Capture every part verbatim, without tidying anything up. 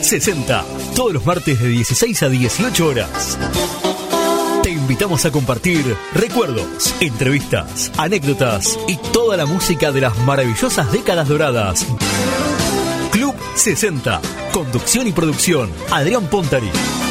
sesenta, todos los martes de dieciséis a dieciocho horas. Te invitamos a compartir recuerdos, entrevistas, anécdotas y toda la música de las maravillosas décadas doradas. Club sesenta, conducción y producción, Adrián Pontari.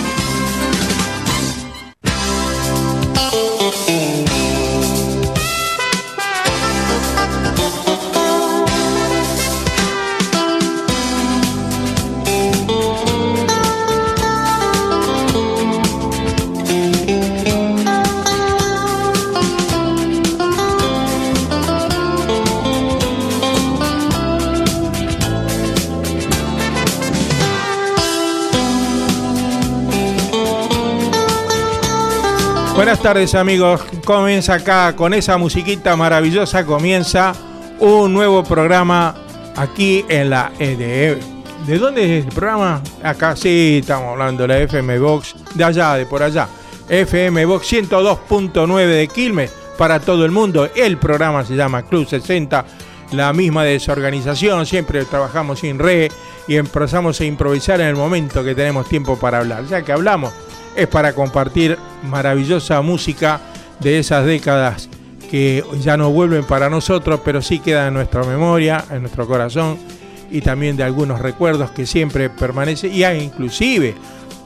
Buenas tardes, amigos. Comienza acá con esa musiquita maravillosa. Comienza un nuevo programa aquí en la E D E. ¿De dónde es el programa? Acá sí, estamos hablando de la F M Box, de allá, de por allá. F M Box ciento dos punto nueve de Quilmes para todo el mundo. El programa se llama Club sesenta, la misma desorganización. Siempre trabajamos sin red y empezamos a improvisar en el momento que tenemos tiempo para hablar. Ya que hablamos, es para compartir maravillosa música de esas décadas que ya no vuelven para nosotros, pero sí quedan en nuestra memoria, en nuestro corazón, y también de algunos recuerdos que siempre permanecen, y inclusive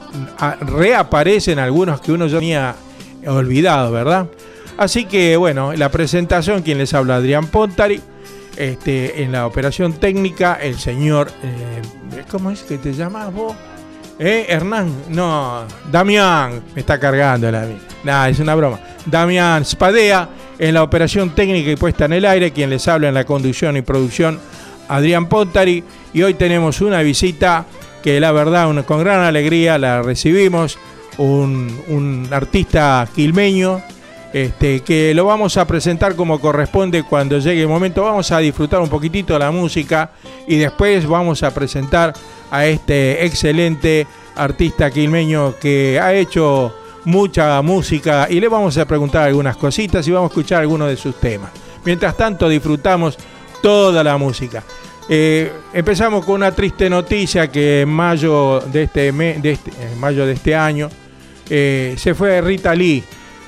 reaparecen algunos que uno ya tenía olvidado, ¿verdad? Así que, bueno, la presentación, quien les habla, Adrián Pontari, este, en la operación técnica, el señor, eh, ¿cómo es que te llamas vos? ¿Eh? Hernán, no, Damián, me está cargando la Nah, es una broma. Damián Spadea en la operación técnica y puesta en el aire, quien les habla en la conducción y producción, Adrián Pontari. Y hoy tenemos una visita que la verdad, una, con gran alegría la recibimos, un, un artista quilmeño, este, que lo vamos a presentar como corresponde cuando llegue el momento. Vamos a disfrutar un poquitito de la música y después vamos a presentar a este excelente artista quilmeño que ha hecho mucha música y le vamos a preguntar algunas cositas y vamos a escuchar algunos de sus temas. Mientras tanto disfrutamos toda la música. Eh, empezamos con una triste noticia que en mayo de este, mes, de este, en mayo de este año eh, se fue Rita Lee,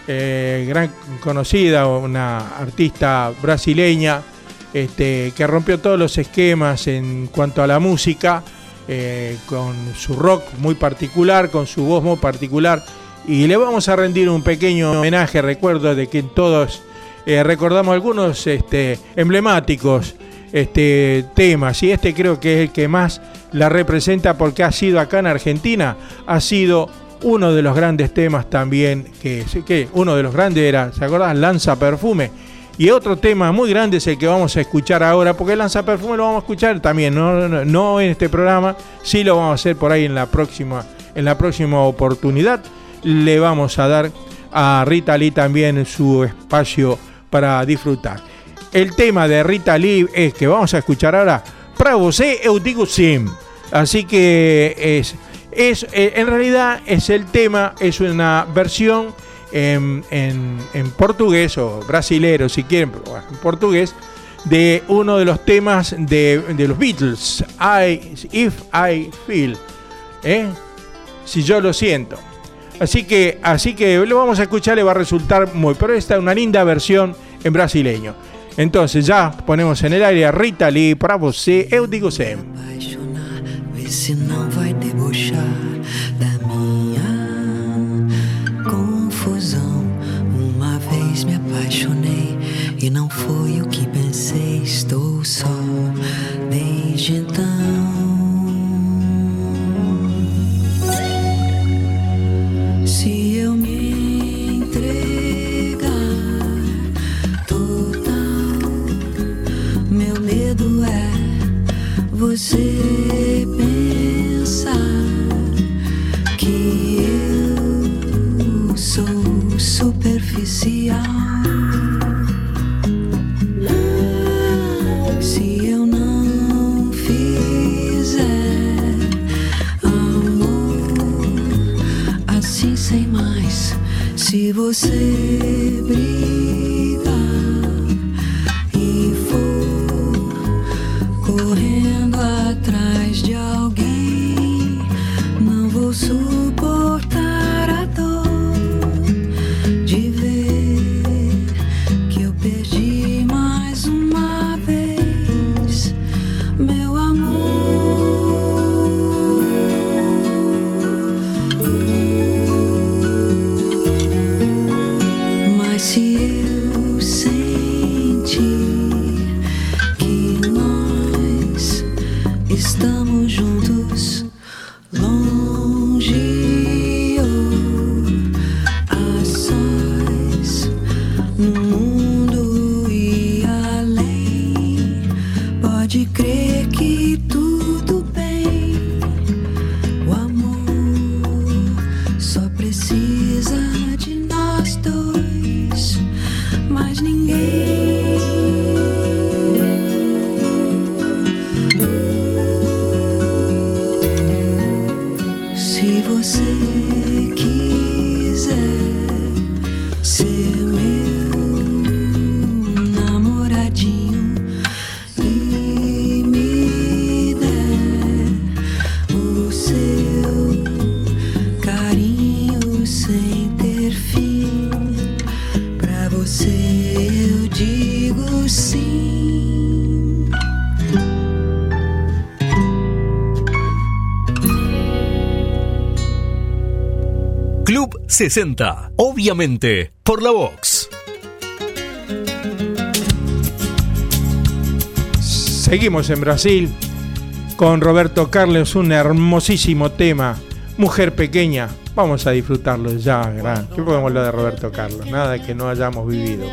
eh, gran conocida, una artista brasileña este, que rompió todos los esquemas en cuanto a la música. Eh, con su rock muy particular, con su voz muy particular, y le vamos a rendir un pequeño homenaje. Recuerdo de que todos eh, recordamos algunos este, emblemáticos este, temas, y este creo que es el que más la representa porque ha sido acá en Argentina, ha sido uno de los grandes temas también, que, que uno de los grandes era, ¿se acuerdan? Lanza Perfume. Y otro tema muy grande es el que vamos a escuchar ahora, porque el Lanza Perfume lo vamos a escuchar también, no, no, no en este programa, sí lo vamos a hacer por ahí en la próxima, en la próxima oportunidad. Le vamos a dar a Rita Lee también su espacio para disfrutar. El tema de Rita Lee es que vamos a escuchar ahora, Pra você eu digo sim. Así que es, es, en realidad es el tema, es una versión En, en, en portugués o brasilero si quieren, pero bueno, en portugués, de uno de los temas de, de los Beatles, I, If I Feel, ¿eh? Si yo lo siento. Así que, así que lo vamos a escuchar, le va a resultar muy, pero esta es una linda versión en brasileño. Entonces ya ponemos en el aire a Rita Lee, Pra você eu digo sim. Se não vai debochar da minha confusão. Uma vez me apaixonei e não foi o que pensei. Estou só desde então. Se eu me entregar total, meu medo é você pensar que eu sou superficial. Se eu não fizer amor assim sem mais, se você brigar e for correndo atrás de alguém estamos juntos, longe ou a sós, no mundo e além. Pode crer que tudo bem, o amor só precisa de nós dois, mais ninguém. Se você quiser ser meu namoradinho e me der o seu carinho sem ter fim, pra você eu digo sim. Club sesenta, obviamente, por la Vox. Seguimos en Brasil con Roberto Carlos, un hermosísimo tema, Mujer Pequeña. Vamos a disfrutarlo ya, gran. ¿Qué podemos hablar de Roberto Carlos? Nada que no hayamos vivido.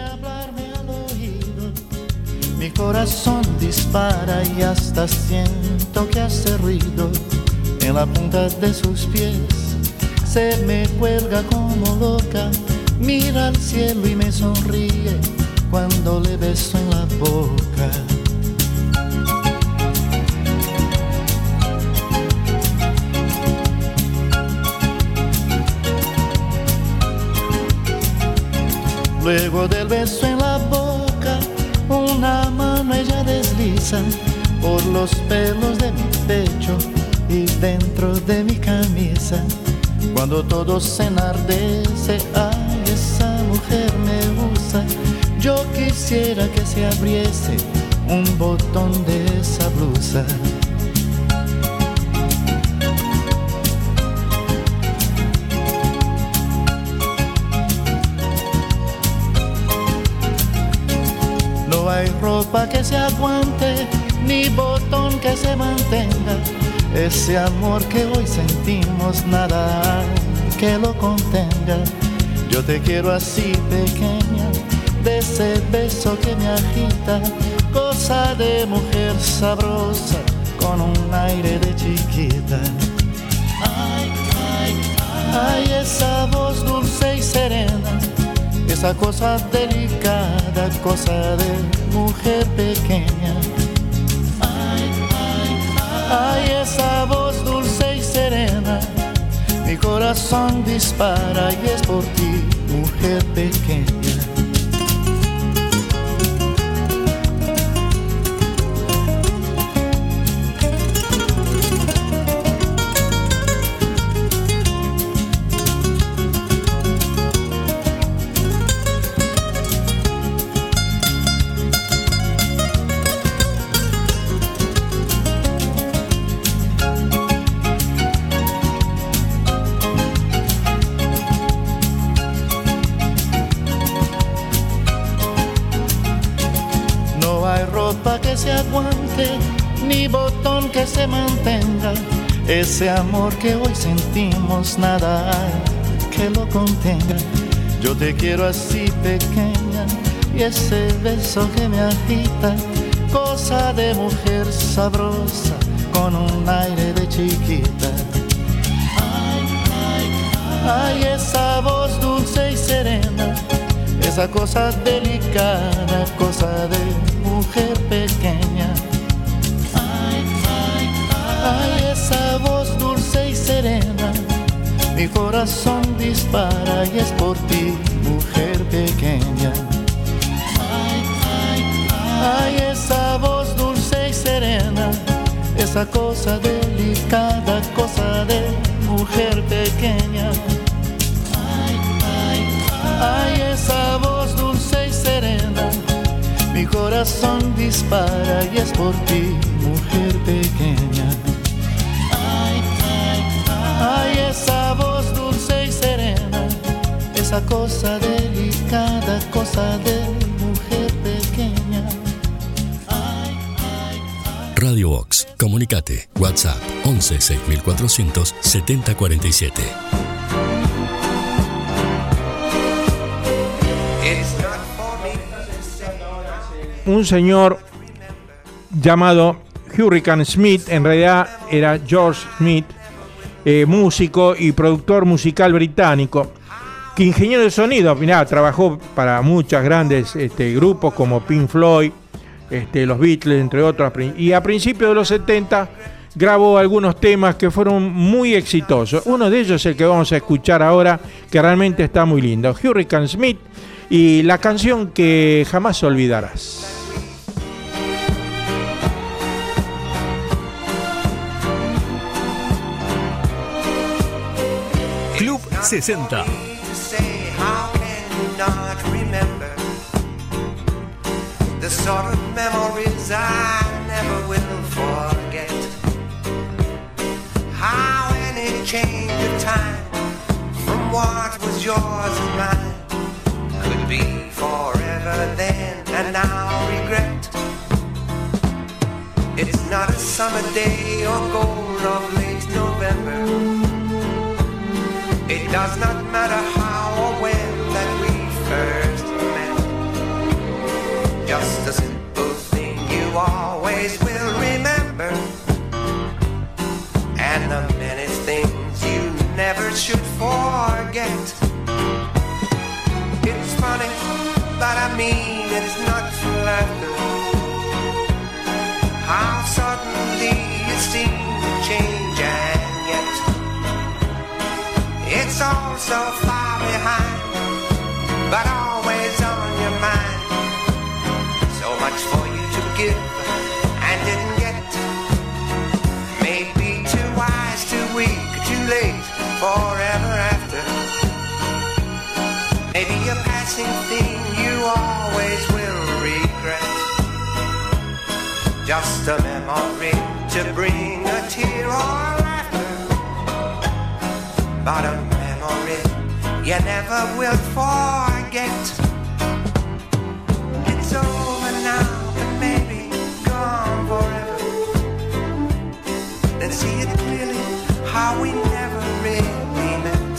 Mi corazón dispara y hasta siento que hace ruido en la punta de sus pies. Se me cuelga como loca, mira al cielo y me sonríe cuando le beso en la boca. Luego del beso en la boca, una mano ella desliza por los pelos de mi pecho y dentro de mi camisa. Cuando todo se enardece, ay, esa mujer me usa. Yo quisiera que se abriese un botón de esa blusa. No hay ropa que se aguante, ni botón que se mantenga. Ese amor que hoy sentimos, nada hay que lo contenga. Yo te quiero así pequeña, de ese beso que me agita, cosa de mujer sabrosa, con un aire de chiquita. Ay, ay, ay, ay, esa voz dulce y serena, esa cosa delicada, cosa de mujer pequeña. Ay, esa voz dulce y serena, mi corazón dispara y es por ti, mujer pequeña. Que se aguante, ni botón que se mantenga. Ese amor que hoy sentimos, nada hay que lo contenga. Yo te quiero así pequeña, y ese beso que me agita, cosa de mujer sabrosa, con un aire de chiquita. Ay, ay, ay, esa voz dulce y serena, esa cosa delicada, cosa de mujer pequeña. Ay, ay, ay, esa voz dulce y serena, mi corazón dispara y es por ti, mujer pequeña. Ay, ay, ay, esa voz dulce y serena, esa cosa delicada, cosa de mujer pequeña. Ay, ay, ay, esa voz dulce y serena, mi corazón dispara y es por ti, mujer pequeña. Ay, ay, ay, esa voz dulce y serena, esa cosa delicada, cosa de mujer pequeña. Ay, ay, ay. Radio Vox. Comunicate. WhatsApp once seis mil cuatrocientos setenta cuarenta y siete. Un señor llamado Hurricane Smith, en realidad era George Smith, eh, músico y productor musical británico, que ingeniero de sonido, mirá, trabajó para muchos grandes este, grupos como Pink Floyd, este, los Beatles, entre otros, y a principios de los setenta grabó algunos temas que fueron muy exitosos. Uno de ellos es el que vamos a escuchar ahora, que realmente está muy lindo, Hurricane Smith, y la canción que jamás olvidarás. Club sesenta. The sort of memories I never will forget. How any change of time from what was yours and mine could be forever then and now regret. It's not a summer day or gold of late November. It does not matter how or when that we first met. Just a simple thing you always will remember, and the many things you never should forget. It's funny, but I mean it's not laughter. How suddenly you seem to change, and yet it's all so far behind, but always on your mind. So much for you to give and didn't get. Maybe too wise, too weak, too late, forever after. Maybe a passing thing you always will regret. Just a memory to bring a tear or laughter, but a memory you never will forget. It's over now and maybe gone forever. Then see it clearly how we never really met.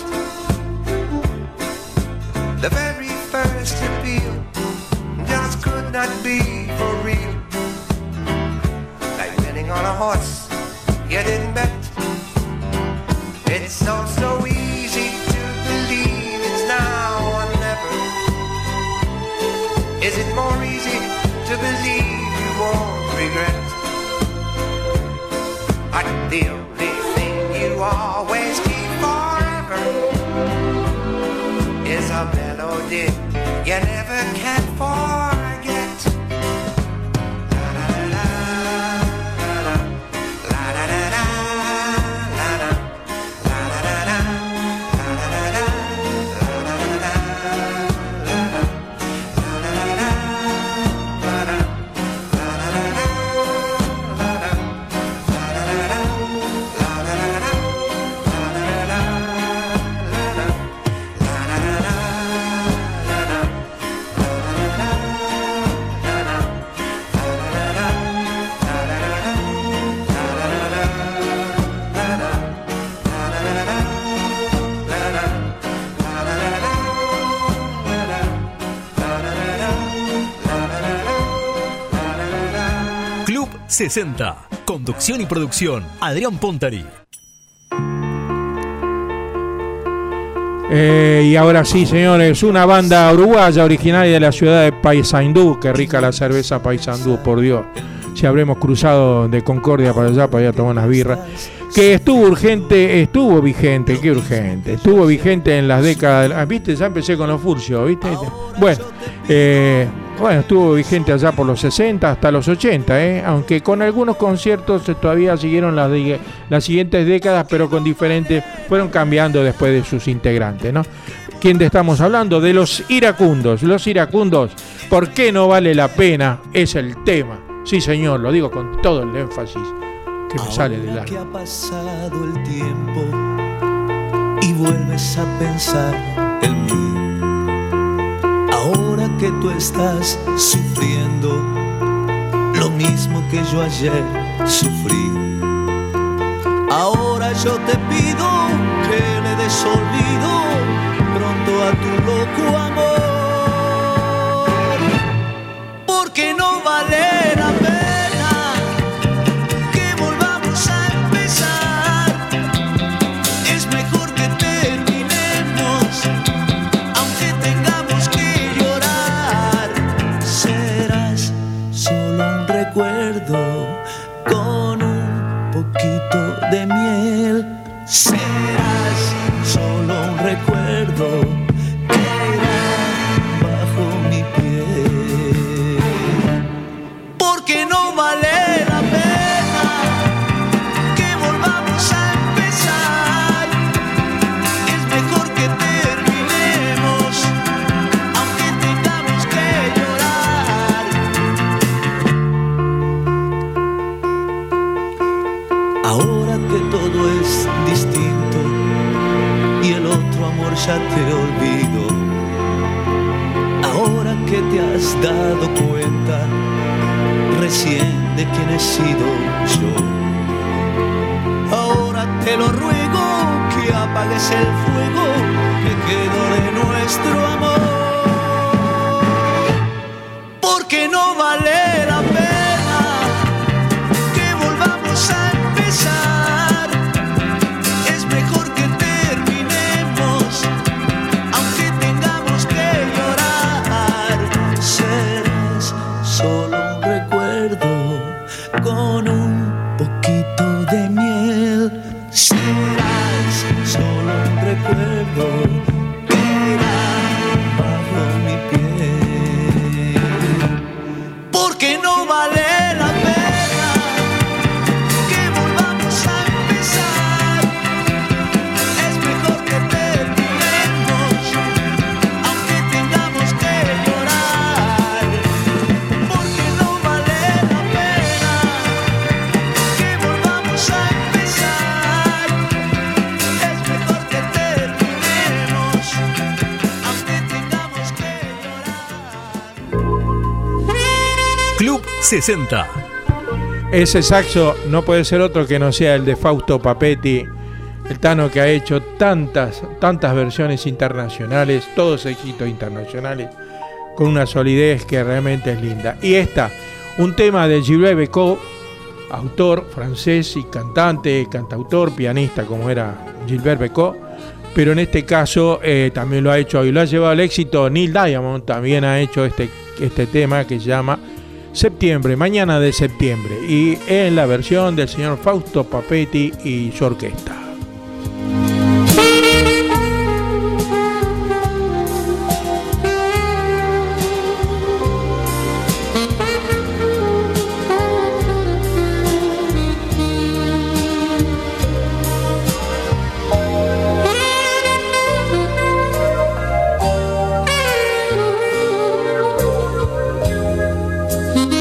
The very first appeal just could not be for real. Like betting on a horse you didn't bet. It's so, so easy to believe it's now or never. Is it more easy to believe you won't regret? But the only thing you always keep forever is a melody you never can forget. sesenta. Conducción y producción, Adrián Pontari. Eh, y ahora sí, señores, una banda uruguaya originaria de la ciudad de Paysandú. Qué rica la cerveza Paysandú, por Dios. Si habremos cruzado de Concordia para allá para ir a tomar unas birras. Que estuvo urgente, estuvo vigente, qué urgente. Estuvo vigente en las décadas. Ah, ¿viste? Ya empecé con los furcios, ¿viste? Bueno, eh, bueno, estuvo vigente allá por los sesenta hasta los ochenta, ¿eh? Aunque con algunos conciertos todavía siguieron las, de, las siguientes décadas, pero con diferentes, fueron cambiando después de sus integrantes, ¿no? ¿Quién de estamos hablando? De los iracundos. Los iracundos, ¿por qué no vale la pena? Es el tema. Sí, señor, lo digo con todo el énfasis que me ahora sale del alma. Que ha pasado el tiempo y vuelves a pensar en mí. Ahora que tú estás sufriendo lo mismo que yo ayer sufrir. Ahora yo te pido que le des olvido pronto a tu loco amor, porque no vale la pena que volvamos a empezar. Es mejor que terminemos, aunque tengamos que llorar. Serás solo un recuerdo con un poquito de miel. Serás solo un recuerdo que irá bajo mi piel, porque no vale la pena que volvamos a empezar. Es mejor que terminemos, aunque tengamos que llorar. Ahora que todo es distinto y el otro amor ya te olvido, ahora que te has dado cuenta recién de quién he sido yo, ahora te lo ruego que apagues el fuego que quedó de nuestro amor, porque no vale la pena que volvamos a empezar. Es mejor que terminemos, aunque tengamos que llorar. Serás solo un recuerdo con un poquito de miel. Serás solo un recuerdo que irá bajo mi piel, porque no vale la pena que volvamos a empezar. Es mejor que terminemos, aunque tengamos que llorar, porque no vale la pena que volvamos a empezar. Es mejor que terminemos, aunque tengamos que llorar. Club sesenta. Ese saxo no puede ser otro que no sea el de Fausto Papetti, el Tano, que ha hecho tantas, tantas versiones internacionales, todos éxitos internacionales, con una solidez que realmente es linda. Y esta, un tema de Gilbert Bécaud, autor francés y cantante, cantautor, pianista, como era Gilbert Bécaud, pero en este caso eh, también lo ha hecho y lo ha llevado al éxito. Neil Diamond también ha hecho este, este tema que se llama Septiembre, Mañana de Septiembre, y en la versión del señor Fausto Papetti y su orquesta.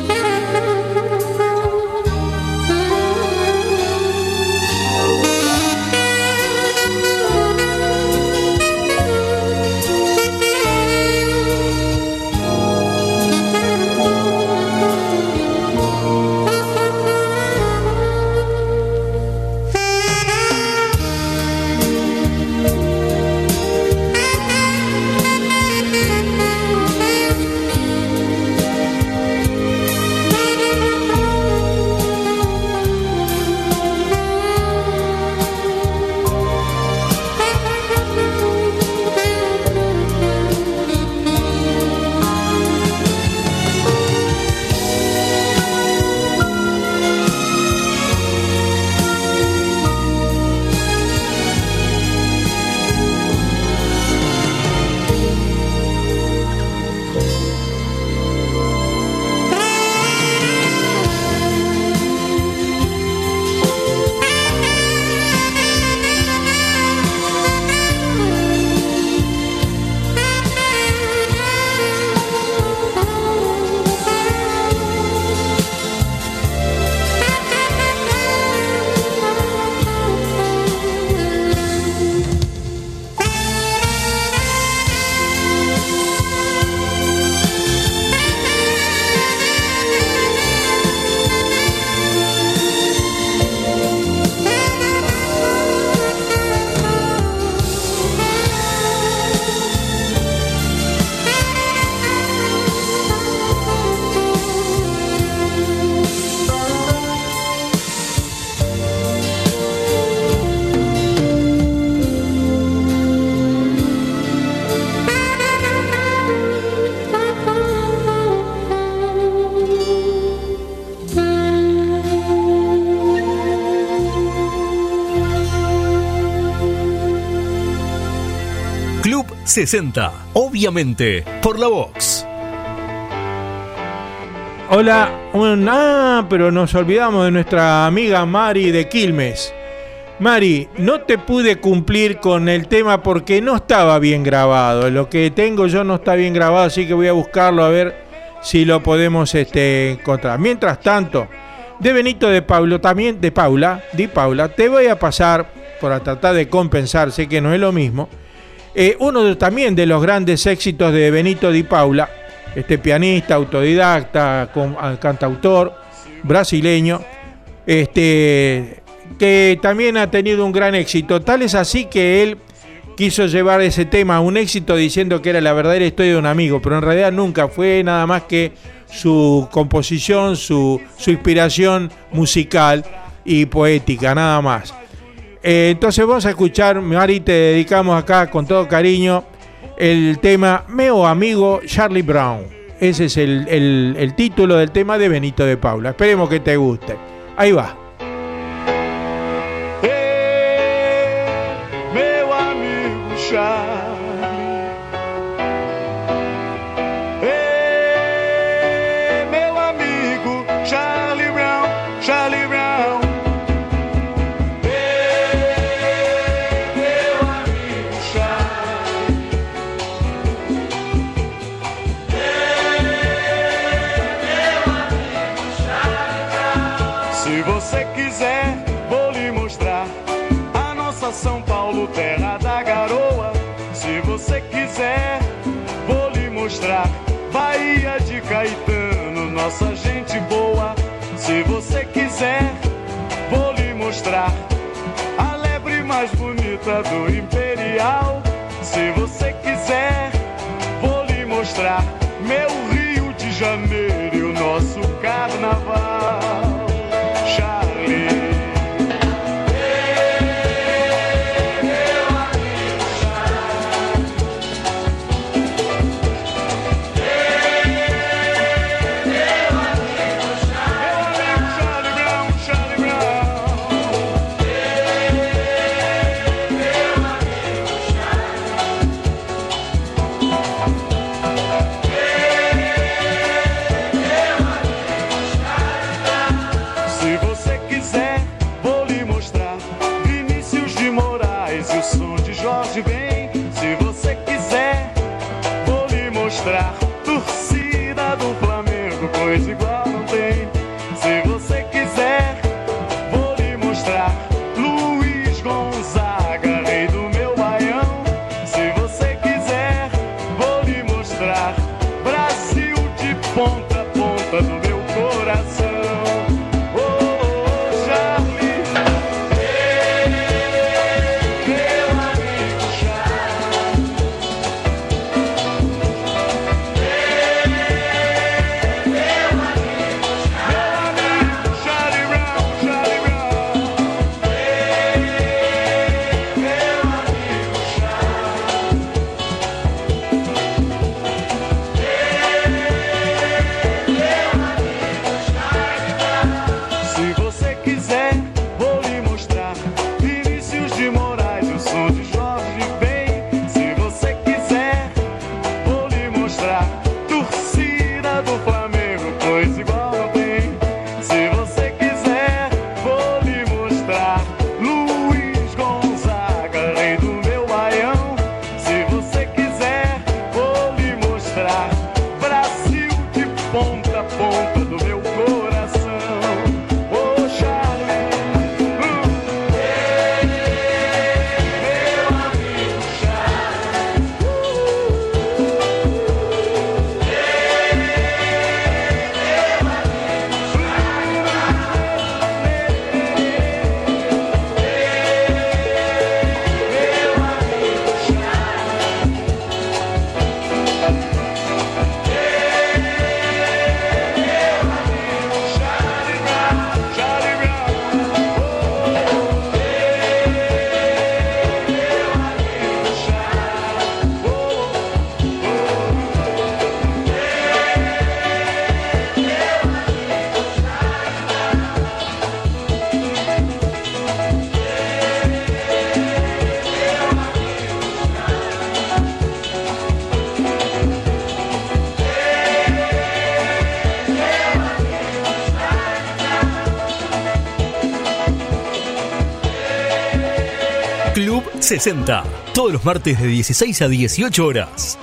Thank you. sesenta. Obviamente, por la Vox. Hola, un, ah, pero nos olvidamos de nuestra amiga Mari de Quilmes. Mari, no te pude cumplir con el tema porque no estaba bien grabado. Lo que tengo yo no está bien grabado, así que voy a buscarlo a ver si lo podemos este, encontrar. Mientras tanto, de Benito de Paula, también de Paula, de Paula, te voy a pasar, por tratar de compensar, sé que no es lo mismo, eh, uno de, también de los grandes éxitos de Benito Di Paula, este pianista, autodidacta, con, cantautor brasileño, este, que también ha tenido un gran éxito. Tal es así que él quiso llevar ese tema a un éxito diciendo que era la verdadera historia de un amigo, pero en realidad nunca fue nada más que su composición, su, su inspiración musical y poética, nada más. Eh, entonces vamos a escuchar, Mari, te dedicamos acá con todo cariño el tema Meu Amigo Charlie Brown. Ese es el, el, el título del tema de Benito de Paula. Esperemos que te guste. Ahí va. Hey, meu amigo Charlie. Hey, meu amigo Charlie Brown, Charlie Brown. São Paulo, terra da garoa. Se você quiser, vou lhe mostrar Bahia de Caetano, nossa gente boa. Se você quiser, vou lhe mostrar a lebre mais bonita do Imperial. Se você quiser, vou lhe mostrar meu Rio de Janeiro e o nosso carnaval. Charlie. Se você quiser, vou lhe mostrar torcida do Flamengo, coisa igual não tem. Se você quiser, vou lhe mostrar Luiz Gonzaga, rei do meu baião. Se você quiser, vou lhe mostrar Brasil de ponta a ponta do meu coração. Charlie. Club sesenta, todos los martes de dieciséis a dieciocho horas.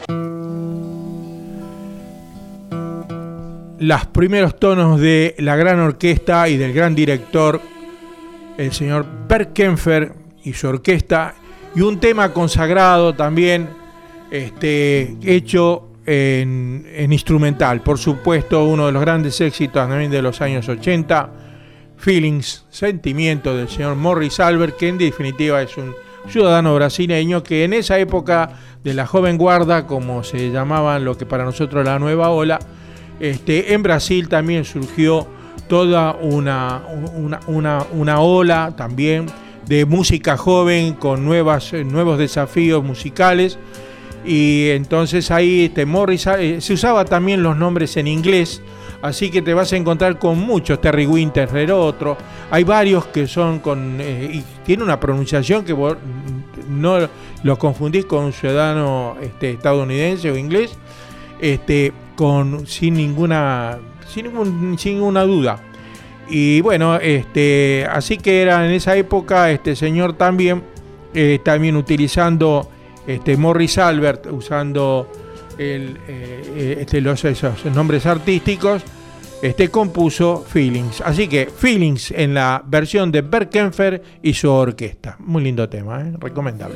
Los primeros tonos de la gran orquesta y del gran director, el señor Bert Kaempfer y su orquesta, y un tema consagrado también, este, hecho en, en instrumental, por supuesto, uno de los grandes éxitos también de los años ochenta, Feelings, Sentimiento, del señor Morris Albert, que en definitiva es un ciudadano brasileño que en esa época de la joven guarda, como se llamaban lo que para nosotros la nueva ola, este, en Brasil también surgió toda una, una, una, una ola también de música joven con nuevas, nuevos desafíos musicales, y entonces ahí este, Morris, eh, se usaba también los nombres en inglés, así que te vas a encontrar con muchos. Terry Winter era otro, hay varios que son con, eh, y tiene una pronunciación que vos no lo confundís con un ciudadano este, estadounidense o inglés, este, con, sin ninguna sin, ningún, sin ninguna duda. Y bueno, este, así que era en esa época este señor también, eh, también utilizando este Morris Albert, usando el, eh, este, los, esos nombres artísticos, este compuso Feelings. Así que Feelings en la versión de Bert Kaempfer y su orquesta. Muy lindo tema, ¿eh? Recomendable.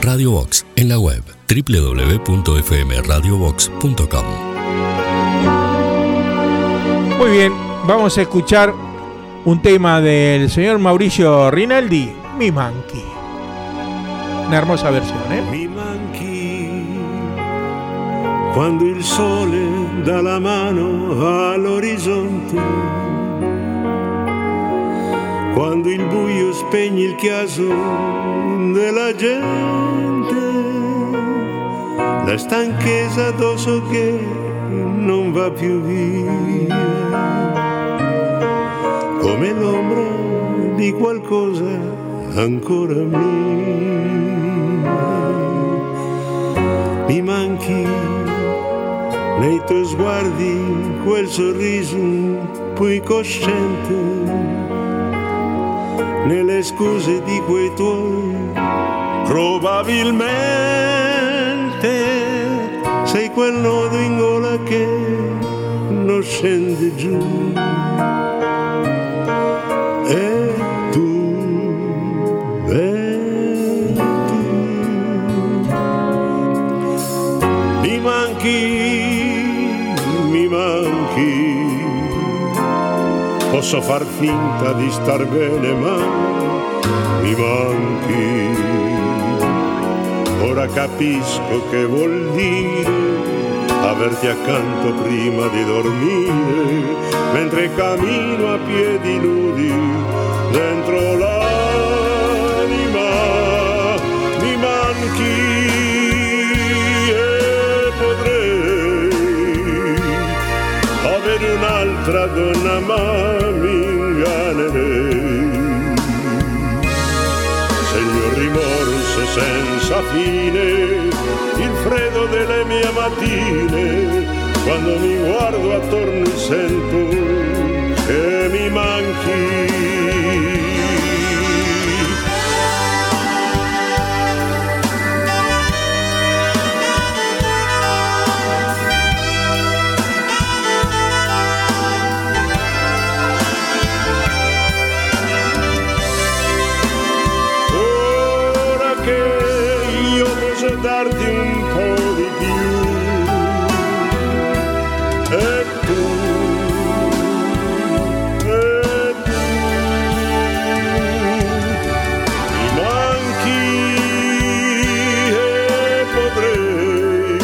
Radio Box en la web doble u doble u doble u punto f m radio box punto com. Muy bien, vamos a escuchar un tema del señor Mauricio Rinaldi, Mi Manchi. Una hermosa versión, ¿eh? Mi manchi, quando il sole dà la mano all'orizzonte, quando il buio spegne il chiaso della gente, la stanchezza addosso che non va più via, come l'ombra di qualcosa ancora mia. Mi manchi nei tuoi sguardi, quel sorriso poi cosciente, nelle scuse di quei tuoi, probabilmente sei quel nodo in gola che non scende giù. E tu, e tu, mi manchi, mi manchi. Posso far finta di star bene, ma mi manchi. Ora capisco che vuol dire averti accanto prima di dormire, mentre cammino a piedi nudi dentro l'anima. Mi manchi e potrei avere un'altra donna, ma mi ingannerei. Segno il rimorso senza fine, il freddo delle mie mattine, quando mi guardo attorno e sento che mi manchi. Darti un po' di più, e tu, e tu mi manchi e potrei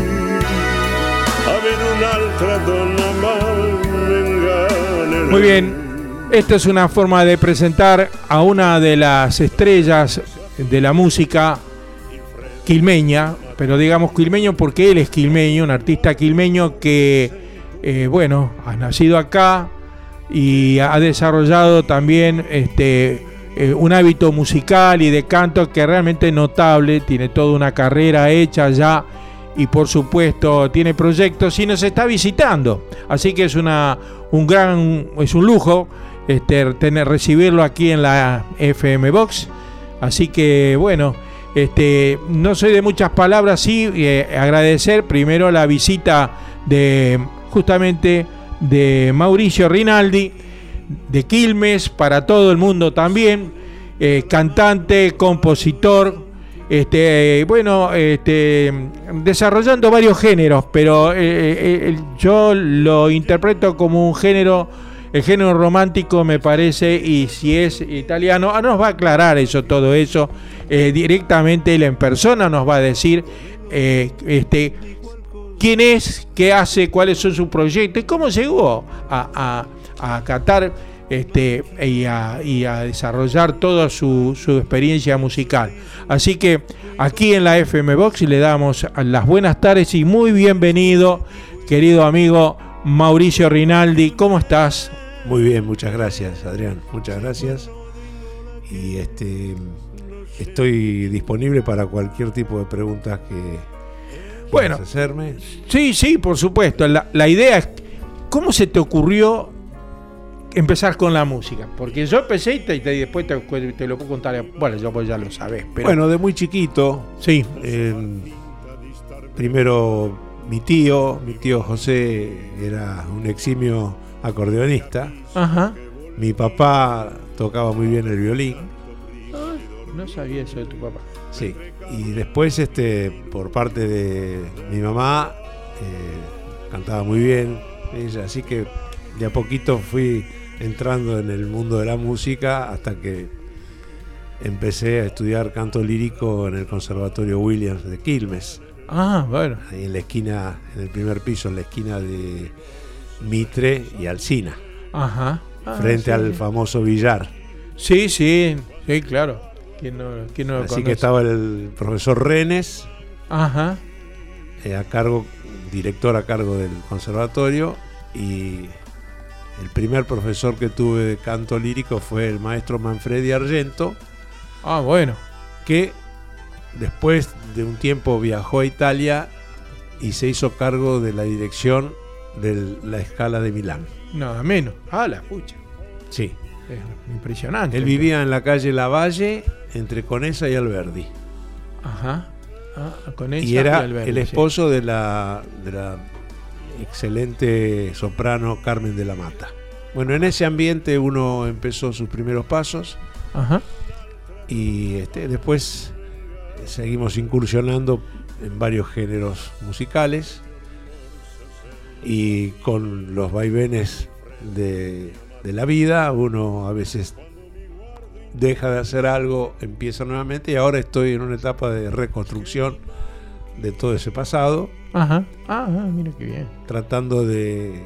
avere un'altra donna, ma mi ingannerei. Muy bien, esta es una forma de presentar a una de las estrellas de la música quilmeña, pero digamos quilmeño porque él es quilmeño, un artista quilmeño que, eh, bueno, ha nacido acá y ha desarrollado también este, eh, un hábito musical y de canto que es realmente notable, tiene toda una carrera hecha ya y por supuesto tiene proyectos y nos está visitando, así que es una un gran, es un lujo este, tener, recibirlo aquí en la F M Box, así que bueno. Este, no soy de muchas palabras, sí, eh, agradecer primero la visita de justamente de Mauricio Rinaldi de Quilmes para todo el mundo también, eh, cantante, compositor, este, bueno, este, desarrollando varios géneros, pero eh, eh, yo lo interpreto como un género, el género romántico me parece, y si es italiano, ah, nos va a aclarar eso, todo eso. Eh, directamente él en persona nos va a decir eh, este, quién es, qué hace, cuáles son sus proyectos y cómo llegó a, a, a cantar este, y, a, y a desarrollar toda su, su experiencia musical. Así que aquí en la F M Box le damos las buenas tardes y muy bienvenido, querido amigo Mauricio Rinaldi. ¿Cómo estás? Muy bien, muchas gracias, Adrián, muchas gracias. Y este... estoy disponible para cualquier tipo de preguntas que bueno, puedas hacerme. Sí, sí, por supuesto. La, la idea es, ¿cómo se te ocurrió empezar con la música? Porque yo empecé y, te, y después te, te lo puedo contar. Bueno, yo pues ya lo sabés. Pero... Bueno, de muy chiquito. Sí. Eh, primero mi tío, mi tío José era un eximio acordeonista. Ajá. Mi papá tocaba muy bien el violín. no sabía eso de tu papá. Sí, y después este por parte de mi mamá eh, cantaba muy bien ella, así que de a poquito fui entrando en el mundo de la música hasta que empecé a estudiar canto lírico en el Conservatorio Williams de Quilmes. Ah, bueno. Ahí en la esquina, en el primer piso, en la esquina de Mitre y Alsina. Ajá. Ah, frente sí. al famoso billar. Sí, sí, sí, claro. ¿Quién no, quién no lo Así conoce? que estaba el profesor Renes, Ajá. eh, a cargo, director a cargo del conservatorio, y el primer profesor que tuve de canto lírico fue el maestro Manfredi Argento. Ah, bueno. Que después de un tiempo viajó a Italia y se hizo cargo de la dirección de la Scala de Milán. Nada menos. Ah, la pucha. Sí. Es impresionante. Él vivía en la calle Lavalle, entre Conesa y Alberdi. Ajá. Ah, Conesa y era y Alberdi, el esposo sí. de, la, de la excelente soprano Carmen de la Mata. Bueno, en ese ambiente uno empezó sus primeros pasos. Ajá. Y este, después seguimos incursionando en varios géneros musicales, y con los vaivenes de, de la vida uno a veces deja de hacer algo, empieza nuevamente, y ahora estoy en una etapa de reconstrucción de todo ese pasado. Ajá. Ah, mira qué bien. Tratando de,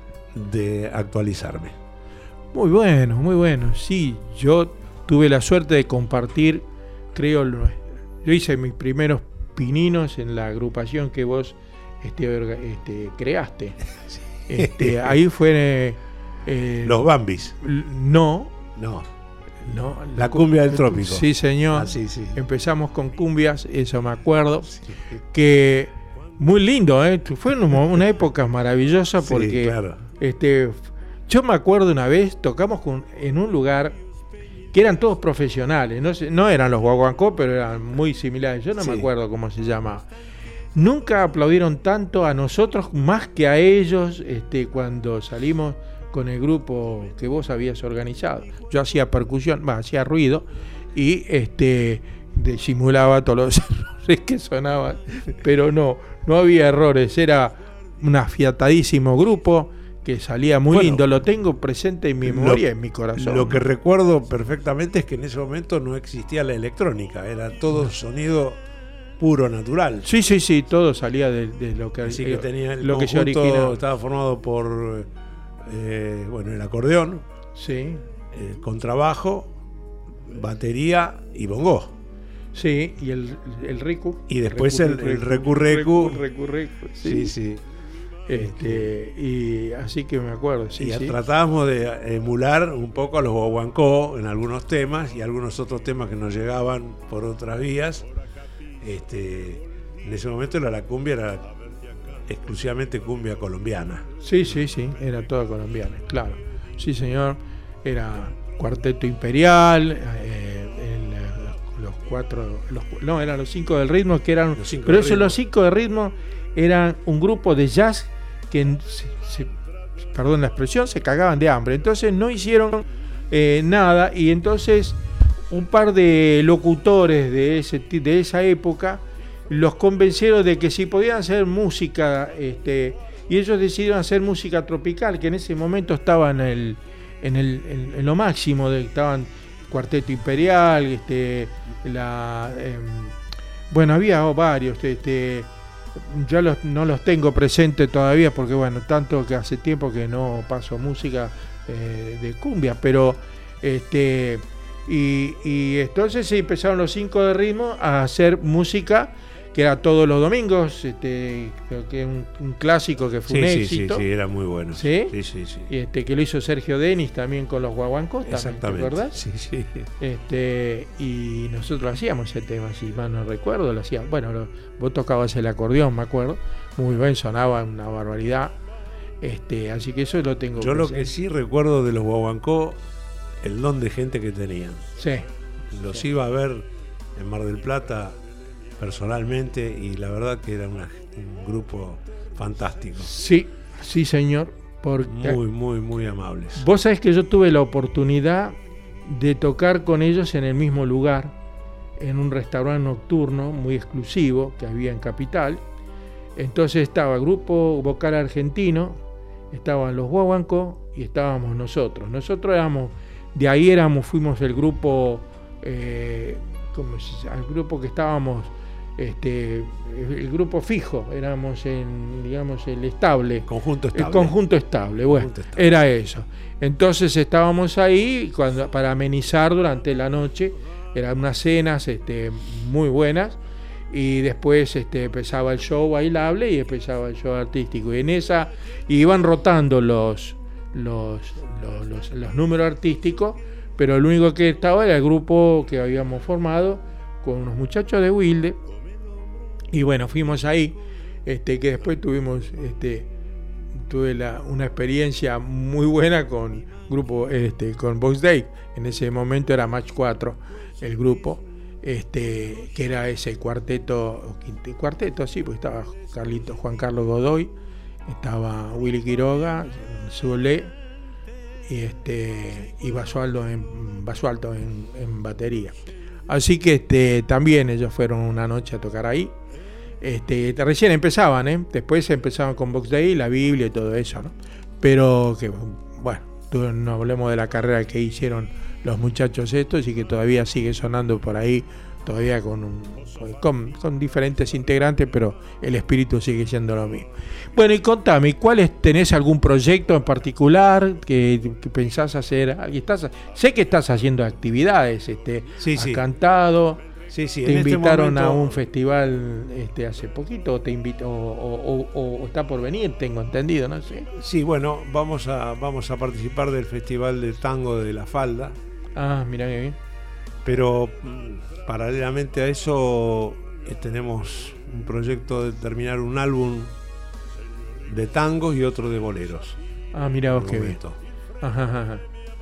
de actualizarme. Muy bueno, muy bueno. Sí, yo tuve la suerte de compartir, creo, yo hice mis primeros pininos en la agrupación que vos este, este, creaste. Este, ahí fue... Eh, Los Bambis. No. No. No, la cumbia del trópico. Sí, señor. Ah, sí, sí. Empezamos con cumbias, eso me acuerdo. Sí. Que muy lindo, ¿eh? Fue una época maravillosa porque sí, claro. este, yo me acuerdo una vez, tocamos con, en un lugar que eran todos profesionales, no, no eran los guaguancó, pero eran muy similares. Yo no sí. me acuerdo cómo se llama. Nunca aplaudieron tanto a nosotros más que a ellos este, cuando salimos con el grupo que vos habías organizado. Yo hacía percusión, bah, hacía ruido y este simulaba todos los errores que sonaban, pero no, no había errores, era un afiatadísimo grupo que salía muy bueno, lindo, lo tengo presente en mi memoria y en mi corazón. Lo que recuerdo perfectamente es que en ese momento no existía la electrónica, era todo sonido puro, natural. Sí, sí, sí, todo salía de, de lo que, Así que tenía el lo que se originó. Estaba formado por eh, bueno, el acordeón, sí, eh, contrabajo, batería y bongó. Sí, y el, el ricu. Y después recu, el, recu, el recu-recu. Recu, recu, sí, sí. sí. Este, y así que me acuerdo. Sí, y sí. tratábamos de emular un poco a los guaguancó en algunos temas y algunos otros temas que nos llegaban por otras vías. Este, en ese momento la, la cumbia era exclusivamente cumbia colombiana. Sí, sí, sí, era toda colombiana, claro. Sí, señor. Era Cuarteto Imperial, eh, el, los cuatro, los, no, eran los cinco del ritmo, que eran, pero esos los cinco de ritmo eran un grupo de jazz que, se, se, perdón la expresión, se cagaban de hambre. Entonces no hicieron eh, nada, y entonces un par de locutores de, ese, de esa época los convencieron de que si podían hacer música, este, y ellos decidieron hacer música tropical, que en ese momento estaba en, el, en, el, en, en lo máximo, de, estaban Cuarteto Imperial, este, la, eh, bueno, había varios, este, yo los, no los tengo presentes todavía porque bueno, tanto que hace tiempo que no paso música eh, de cumbia, pero este y, y entonces sí, empezaron los cinco de ritmo a hacer música que era todos los domingos, este, creo que un, un clásico que fue sí, un sí, éxito. Sí, sí, era muy bueno. ¿Sí? Sí, sí, sí. Y este, que lo hizo Sergio Denis también con los guaguancos, exactamente, ¿verdad? Sí, sí. Este, y nosotros hacíamos ese tema, si mal no recuerdo, lo hacíamos. Bueno, lo, vos tocabas el acordeón, me acuerdo, muy bien, sonaba una barbaridad. Este, así que eso lo tengo. Yo presente. Lo que sí recuerdo de los guaguancó, el don de gente que tenían. Sí. Los sí. iba a ver en Mar del Plata personalmente y la verdad que era una, un grupo fantástico. Sí, sí, señor. Porque muy, muy, muy amables. Vos sabés que yo tuve la oportunidad de tocar con ellos en el mismo lugar en un restaurante nocturno muy exclusivo que había en Capital. Entonces estaba el grupo vocal argentino, estaban los guaguancos y estábamos nosotros. Nosotros éramos, de ahí éramos, fuimos el grupo, eh, como si, el grupo que estábamos, este, el grupo fijo, éramos en, digamos, el estable. Conjunto estable. El conjunto estable, bueno, conjunto estable. Era eso. Entonces estábamos ahí cuando, para amenizar durante la noche, eran unas cenas este, muy buenas. Y después este, empezaba el show bailable y empezaba el show artístico. Y en esa iban rotando los, los, los, los, los números artísticos, pero el único que estaba era el grupo que habíamos formado con unos muchachos de Wilde. Y bueno, fuimos ahí, este, que después tuvimos, este, tuve la, una experiencia muy buena con grupo, este, con Box Day. En ese momento era Match cuatro el grupo. Este, que era ese cuarteto, cuarteto, sí, pues estaba Carlito, Juan Carlos Godoy, estaba Willy Quiroga, Zulé y este y Basualdo en Basualdo en, en batería. Así que este también ellos fueron una noche a tocar ahí. Este, recién empezaban, ¿eh? Después empezaban con Box Day, la Biblia y todo eso, ¿no? Pero que bueno, no hablemos de la carrera que hicieron los muchachos estos y que todavía sigue sonando por ahí, todavía con, un, con, con diferentes integrantes, pero el espíritu sigue siendo lo mismo. Bueno, y contame, ¿cuáles tenés algún proyecto en particular que, que pensás hacer? Estás, sé que estás haciendo actividades, este, sí, has sí. cantado, sí, sí, te en invitaron este momento... a un festival este, hace poquito, o te invitó, o, o, o, o está por venir, tengo entendido, no sé. Sí, bueno, vamos a, vamos a participar del Festival de Tango de la Falda. Ah, mira qué bien. Pero mmm, paralelamente a eso eh, tenemos un proyecto de terminar un álbum de tangos y otro de boleros. Ah, mira vos qué bien. Ajá, ajá.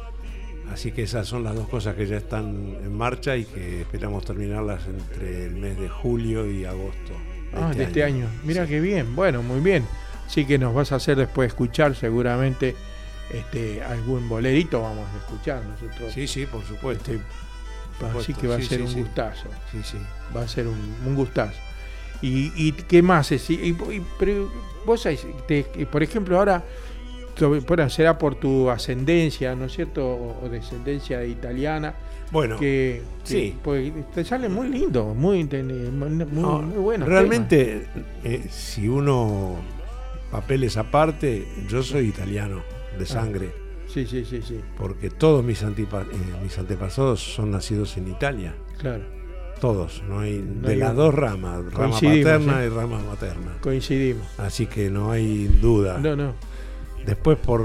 Así que esas son las dos cosas que ya están en marcha y que esperamos terminarlas entre el mes de julio y agosto de ah, este de este año. año. Mira sí. Qué bien, bueno, muy bien. Así que nos vas a hacer después escuchar seguramente Este, algún bolerito vamos a escuchar nosotros. Sí, sí, por supuesto. Este, por supuesto. Así que va a sí, ser sí, un sí. gustazo. Sí, sí. Va a ser un, un gustazo. ¿Y, y qué más? Es, y, y, pero vos, te, por ejemplo, ahora, bueno, será por tu ascendencia, ¿no es cierto? O, o descendencia italiana. Bueno, que, que sí. Pues, te sale muy lindo, muy, muy, no, muy bueno. Realmente, eh, si uno, papeles aparte, yo soy italiano. De sangre. Ah, sí, sí, sí, sí. Porque todos mis, antipa- eh, mis antepasados son nacidos en Italia. Claro. Todos, no hay no de hay las un... dos ramas, rama paterna ¿eh? y rama materna. Coincidimos. Así que no hay duda. No, no. Después por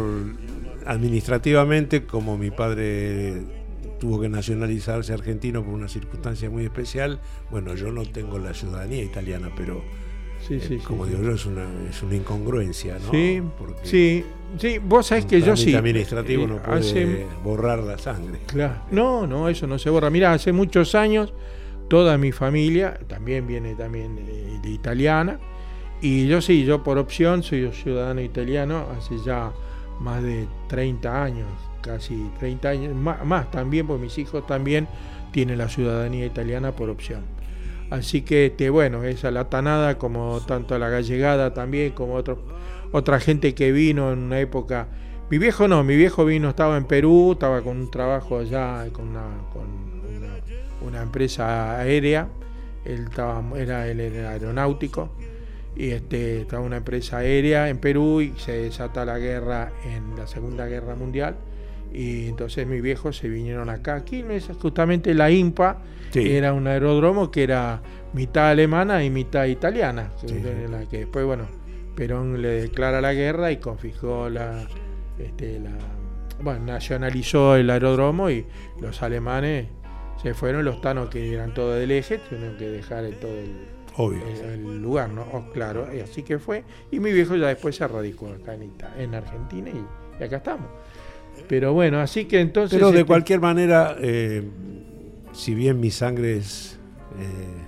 administrativamente, como mi padre tuvo que nacionalizarse argentino por una circunstancia muy especial, bueno, yo no tengo la ciudadanía italiana, pero sí, sí, eh, como sí, digo sí. yo, es una, es una incongruencia, ¿no? Sí, porque sí, sí, vos sabés que yo sí. El administrativo eh, no puede hace... borrar la sangre. Claro, no, no, eso no se borra. Mirá, hace muchos años toda mi familia también viene también eh, de italiana y yo sí, yo por opción soy ciudadano italiano hace ya más de treinta años, casi treinta años, más, más también, porque mis hijos también tienen la ciudadanía italiana por opción. Así que, este, bueno, esa la tanada, como tanto la gallegada también, como otro, otra gente que vino en una época. Mi viejo no, mi viejo vino, estaba en Perú, estaba con un trabajo allá, con una, con una, una empresa aérea, él estaba, era, él era aeronáutico, y este, estaba una empresa aérea en Perú y se desata la guerra en la Segunda Guerra Mundial. Y entonces mis viejos se vinieron acá. Aquí justamente la INPA sí. era un aeródromo que era mitad alemana y mitad italiana. Sí. La que después, bueno, Perón le declara la guerra y confiscó la, este, la, bueno, nacionalizó el aeródromo y los alemanes se fueron, los tanos que eran todos del eje, tuvieron que dejar el, todo el, Obvio. el, el lugar, ¿no? Oh, claro, y así que fue. Y mi viejo ya después se radicó acá en, en Argentina y, y acá estamos. Pero bueno, así que entonces... Pero de este... cualquier manera, eh, si bien mi sangre es eh,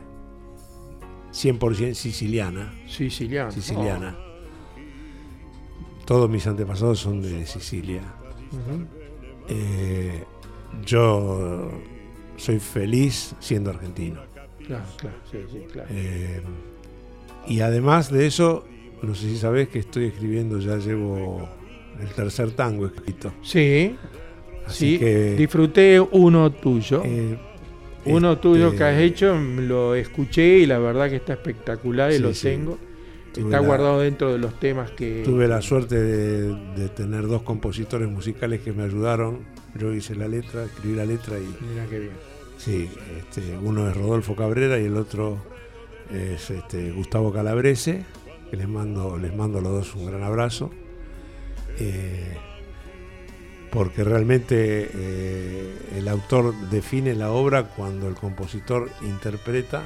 cien por ciento siciliana, siciliana, siciliana oh. todos mis antepasados son de Sicilia. Uh-huh. eh, yo soy feliz siendo argentino. Claro, claro, sí, sí, claro. Eh, y además de eso, no sé si sabés que estoy escribiendo, ya llevo el tercer tango escrito. Sí, Así sí, que, disfruté uno tuyo. Eh, uno este, tuyo que has hecho, lo escuché y la verdad que está espectacular y sí, lo sí. tengo. Tuve Está la, guardado dentro de los temas que... Tuve la suerte de, de tener dos compositores musicales que me ayudaron. Yo hice la letra, escribí la letra y... Mira qué bien. Sí, este, uno es Rodolfo Cabrera y el otro es este, Gustavo Calabrese, que les mando, les mando a los dos un gran abrazo. Eh, porque realmente eh, el autor define la obra cuando el compositor interpreta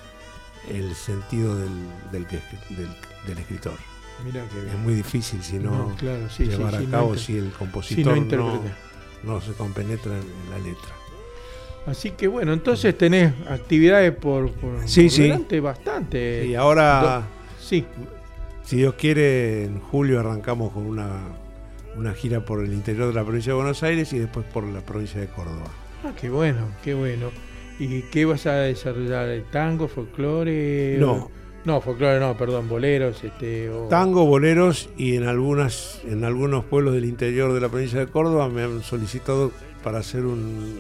el sentido del, del, del, del escritor. Mirá que bien. Es muy difícil si no, no claro, sí, llevar sí, a sí, cabo no si el compositor si no, no, no se compenetra en, en la letra. Así que bueno, entonces tenés actividades por, por, sí, por sí. delante bastante. Y ahora, Do- sí. si Dios quiere, en julio arrancamos con una, una gira por el interior de la provincia de Buenos Aires y después por la provincia de Córdoba. Ah, qué bueno, qué bueno. ¿Y qué vas a desarrollar? ¿Tango, folclore? No. No, folclore no, perdón, boleros. Este, o... Tango, boleros y en algunas en algunos pueblos del interior de la provincia de Córdoba me han solicitado para hacer un,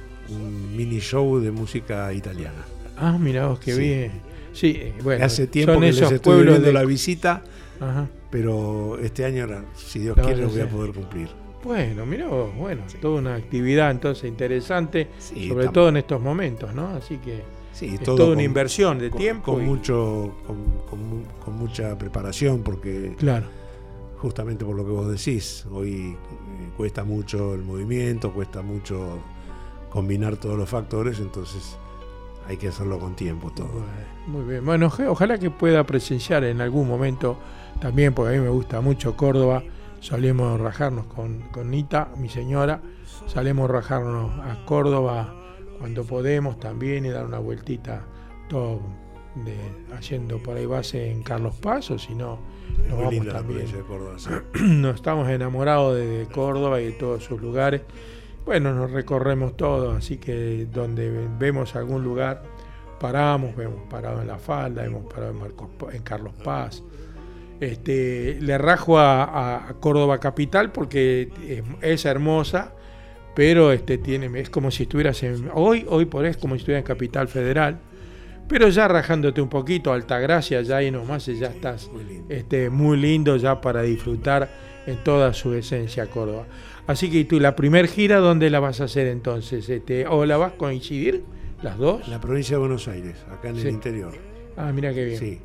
un mini show de música italiana. Ah, mirá vos, qué sí. bien. Sí, bueno, hace tiempo son que esos les estoy pueblos viendo de... la visita, Ajá. pero este año, si Dios no, quiere, no lo voy sé. a poder cumplir. Bueno, mirá vos, bueno, sí. toda una actividad entonces interesante, Sí, sobre tam- todo en estos momentos, ¿no? Así que Sí, es todo toda con- una inversión de con, tiempo. con y... mucho con, con- con mucha preparación, porque Claro. justamente por lo que vos decís, hoy eh, cuesta mucho el movimiento, cuesta mucho combinar todos los factores, entonces hay que hacerlo con tiempo todo. Muy bien, bueno, oja- ojalá que pueda presenciar en algún momento también, porque a mí me gusta mucho Córdoba. Solemos rajarnos con, con Nita, mi señora, solemos rajarnos a Córdoba cuando podemos también y dar una vueltita, todo de, haciendo por ahí base en Carlos Paz, o si no, nos Muy vamos linda la también. provincia de Córdoba, sí. Nos estamos enamorados de, de Córdoba y de todos sus lugares. Bueno, nos recorremos todos, así que donde vemos algún lugar, paramos, vemos parado en La Falda, hemos parado en, Marcos, en Carlos Paz. Este, le rajo a, a Córdoba capital porque es, es hermosa, pero este, tiene, es como si estuvieras en, hoy, hoy por hoy es como si estuvieras en Capital Federal, pero ya rajándote un poquito, Altagracia, ya ahí nomás ya estás Muy lindo. este, muy lindo ya para disfrutar en toda su esencia Córdoba. Así que tú, la primer gira, ¿dónde la vas a hacer entonces? Este, ¿O la vas a coincidir las dos? En la provincia de Buenos Aires, acá en Sí. el interior. Ah, mira qué bien. Sí.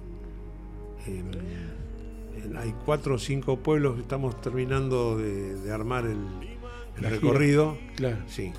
En- en- hay cuatro o cinco pueblos que estamos terminando de, de armar el, el La gira. recorrido. Claro. Sí.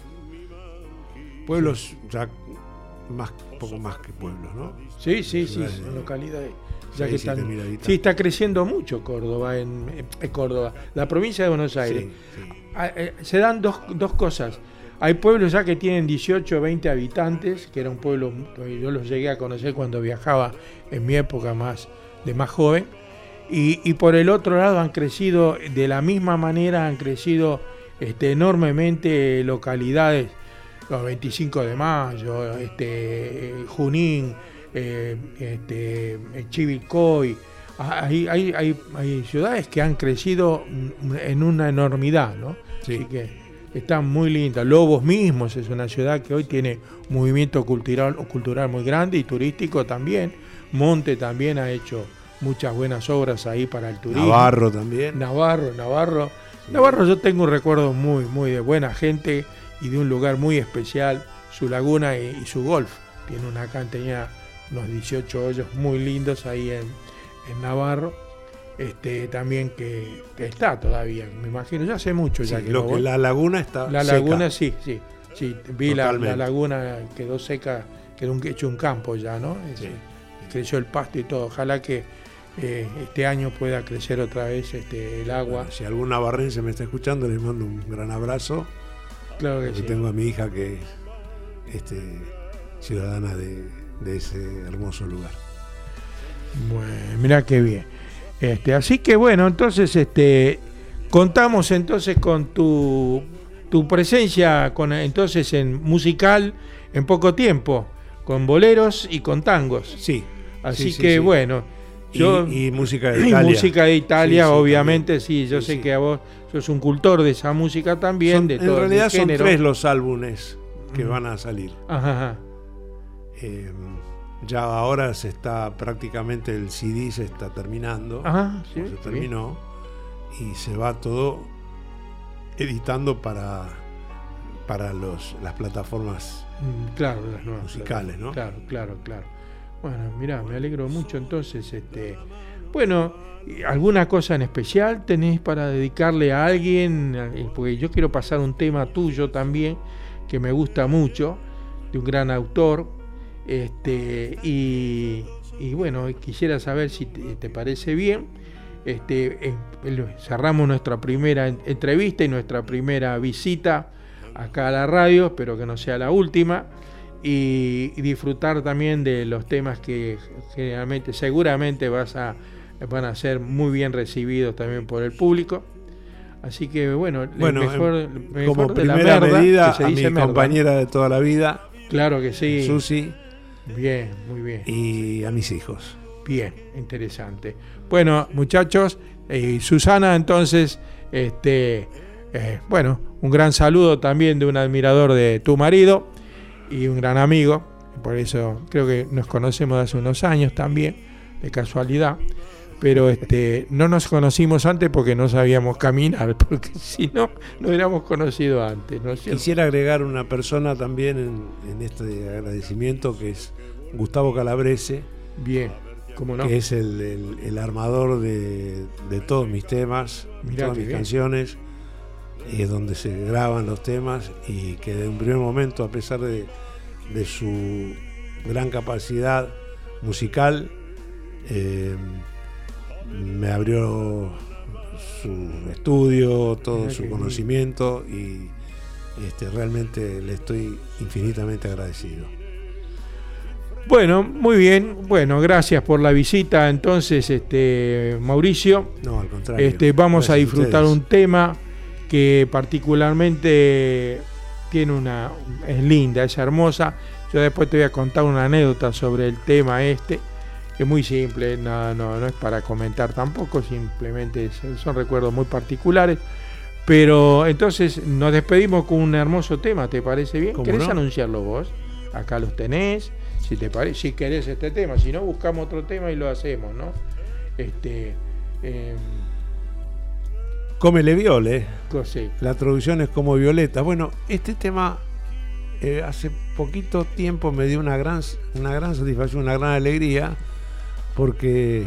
Pueblos ya más, poco más que pueblos, ¿no? Sí, sí, sí, Ciudades son de localidades. Ya seis, que siete están, mil habitantes. sí, está creciendo mucho Córdoba, en, en Córdoba, la provincia de Buenos Aires. Sí, sí. Ah, eh, Se dan dos, dos cosas. Hay pueblos ya que tienen dieciocho o veinte habitantes, que era un pueblo, yo los llegué a conocer cuando viajaba en mi época más de más joven. Y, y por el otro lado han crecido de la misma manera, han crecido este, enormemente localidades, los veinticinco de mayo, este, Junín, eh, este, Chivilcoy. Hay, hay, hay, hay ciudades que han crecido en una enormidad, ¿no? Sí. Así que están muy lindas. Lobos mismos es una ciudad que hoy tiene un movimiento cultural, cultural muy grande y turístico también. Monte también ha hecho muchas buenas obras ahí para el turismo. Navarro también. Navarro, Navarro. Navarro yo tengo un recuerdo muy, muy de buena gente y de un lugar muy especial, su laguna y, y su golf. Tiene una acá, tenía unos dieciocho hoyos muy lindos ahí en, en Navarro. Este, también que, que está todavía, me imagino, ya hace mucho ya Sí, que lo no que voy. la laguna está La seca. laguna sí, sí, sí, vi la, Totalmente. la laguna quedó seca, quedó un, hecho un campo ya, ¿no? Sí. Este, creció el pasto y todo. Ojalá que eh, este año pueda crecer otra vez este, el agua. Bueno, si algún navarrense me está escuchando, les mando un gran abrazo. Claro que Porque sí. tengo a mi hija que es este, ciudadana de, de ese hermoso lugar. Bueno, mirá qué bien. Este, así que bueno, entonces este, contamos entonces con tu tu presencia con entonces en musical en poco tiempo, con boleros y con tangos. Sí. Así sí, sí, que sí. bueno, yo y, y música de Italia. música de Italia, sí, sí, obviamente, también. sí, yo sí, sé sí. que a vos sos un cultor de esa música también, Son, de en todo realidad el son género. tres los álbumes que Mm. van a salir. Ajá, ajá. Eh, ya ahora se está prácticamente el C D se está terminando. Ajá, sí, se bien. terminó y se va todo editando para para los las plataformas Mm, Claro, las nuevas musicales, ¿no? Claro, claro, claro. Bueno, mirá, me alegro mucho entonces. Este, bueno, ¿alguna cosa en especial tenés para dedicarle a alguien? Porque yo quiero pasar un tema tuyo también, que me gusta mucho, de un gran autor. Este, y, y bueno, quisiera saber si te, te parece bien. Este, eh, cerramos nuestra primera entrevista y nuestra primera visita acá a la radio, espero que no sea la última, y, y disfrutar también de los temas que generalmente, seguramente vas a, van a ser muy bien recibidos también por el público. Así que bueno, Bueno, mejor, em, mejor como de la primera merda, medida que se a mi dice merda. compañera de toda la vida, Claro que sí. Susi, Bien, muy bien. y a mis hijos. Bien, interesante. Bueno, muchachos, eh, Susana, entonces, este, eh, bueno, un gran saludo también de un admirador de tu marido y un gran amigo. Por eso creo que nos conocemos de hace unos años también, de casualidad. Pero este, no nos conocimos antes porque no sabíamos caminar, porque si no, nos hubiéramos conocido antes, ¿no es cierto? Quisiera agregar una persona también en, en este agradecimiento, que es Gustavo Calabrese. Bien, ¿cómo no? Que es el, el, el armador de, de todos mis temas, Mirá todas qué mis bien. canciones, y es donde se graban los temas, y que de un primer momento, a pesar de, de su gran capacidad musical, eh, me abrió su estudio, todo Mirá su qué conocimiento, y este, realmente le estoy infinitamente agradecido. Bueno, muy bien. Bueno, gracias por la visita. Entonces, este Mauricio, No, al contrario. este, vamos Gracias a disfrutar ustedes. un tema que particularmente tiene una es linda, es hermosa. Yo después te voy a contar una anécdota sobre el tema este, que es muy simple, no, no, no es para comentar tampoco, simplemente es- son recuerdos muy particulares. Pero entonces nos despedimos con un hermoso tema, ¿te parece bien? ¿Cómo ¿Querés no? anunciarlo vos? Acá los tenés, si te parece, si querés este tema, si no buscamos otro tema y lo hacemos, ¿no? Este, eh, Cómele Viole. cosé. La traducción es como Violeta. Bueno, este tema eh, hace poquito tiempo me dio una gran, una gran satisfacción, una gran alegría, porque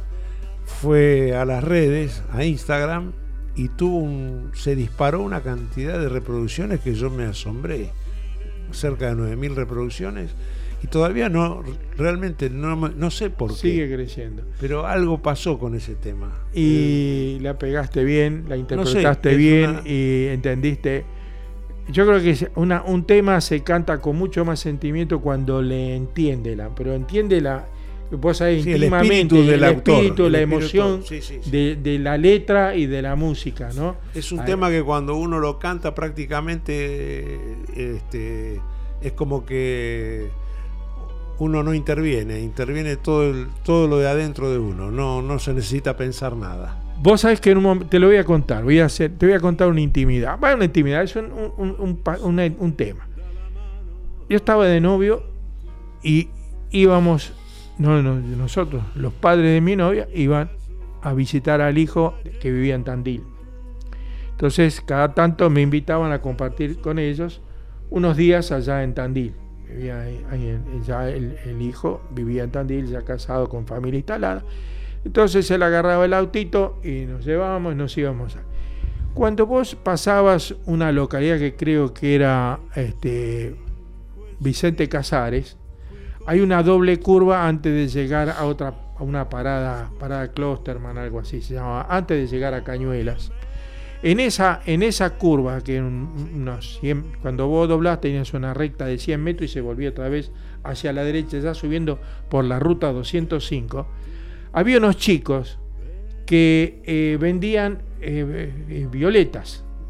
fue a las redes, a Instagram, y tuvo un, se disparó una cantidad de reproducciones que yo me asombré, cerca de nueve mil reproducciones, y todavía no, realmente no, me- no sé por Sigue qué, creciendo. pero algo pasó con ese tema. Y la pegaste bien, la interpretaste es bien una- y entendiste. Yo creo que es una, un tema se canta con mucho más sentimiento cuando le entiende la, pero entiende la, vos sabés, Sí, el íntimamente espíritu del el autor, espíritu, el la espíritu, emoción sí, sí, sí. De, de la letra y de la música, ¿no? Es un Ay, tema que cuando uno lo canta prácticamente este, es como que uno no interviene, interviene todo el, todo lo de adentro de uno, no, no se necesita pensar nada. Vos sabés que en un momento, te lo voy a contar, voy a hacer, te voy a contar una intimidad. Bueno, una intimidad, es un, un, un, pa- una- un tema. Yo estaba de novio y íbamos, no, no, nosotros, los padres de mi novia, iban a visitar al hijo que vivía en Tandil. Entonces, cada tanto me invitaban a compartir con ellos unos días allá en Tandil. Vivía ahí, ahí en- ya el, el hijo vivía en Tandil, ya casado con familia instalada. Entonces él agarraba el autito y nos llevábamos y nos íbamos. a- Cuando vos pasabas una localidad que creo que era este, Vicente Casares, hay una doble curva antes de llegar a otra, a una parada, parada Klosterman, algo así se llamaba, antes de llegar a Cañuelas. En esa, en esa curva, que un- unos cien, cuando vos doblás tenías una recta de cien metros y se volvía otra vez hacia la derecha, ya subiendo por la ruta doscientos cinco, había unos chicos que eh, vendían eh, eh, violetas,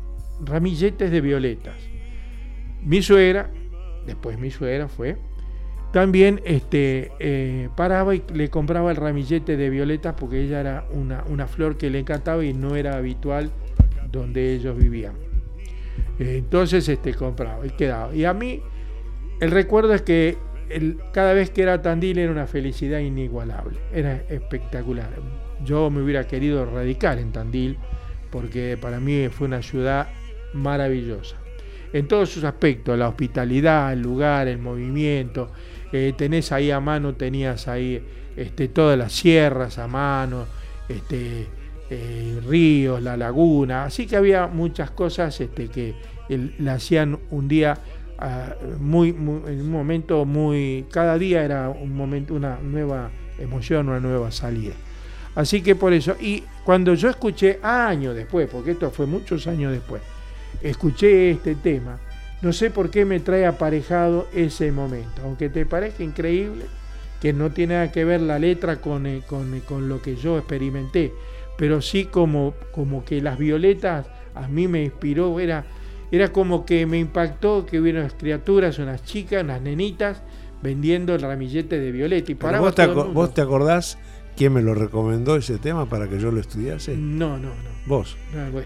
ramilletes de violetas. Mi suegra, después mi suegra fue, también este, eh, paraba y le compraba el ramillete de violetas porque ella era una, una flor que le encantaba y no era habitual donde ellos vivían. Eh, entonces este, compraba y quedaba. Y a mí el recuerdo es que el, cada vez que era Tandil era una felicidad inigualable, era espectacular. Yo me hubiera querido radicar en Tandil porque para mí fue una ciudad maravillosa en todos sus aspectos, la hospitalidad, el lugar, el movimiento. Eh, tenés ahí a mano, tenías ahí este, todas las sierras a mano, este, eh, ríos, la laguna, así que había muchas cosas este, que el, la hacían un día uh, muy, muy, en un momento muy, cada día era un momento, una nueva emoción, una nueva salida. Así que por eso, y cuando yo escuché años después, porque esto fue muchos años después, escuché este tema, no sé por qué me trae aparejado ese momento, aunque te parezca increíble, que no tiene nada que ver la letra con, con, con lo que yo experimenté, pero sí como, como que las violetas a mí me inspiró, era, era como que me impactó que hubiera unas criaturas, unas chicas, unas nenitas, vendiendo el ramillete de violeta. Y paraba vos, te todo el mundo. ¿Vos te acordás quién me lo recomendó ese tema para que yo lo estudiase? No, no, no. ¿Vos? No, bueno.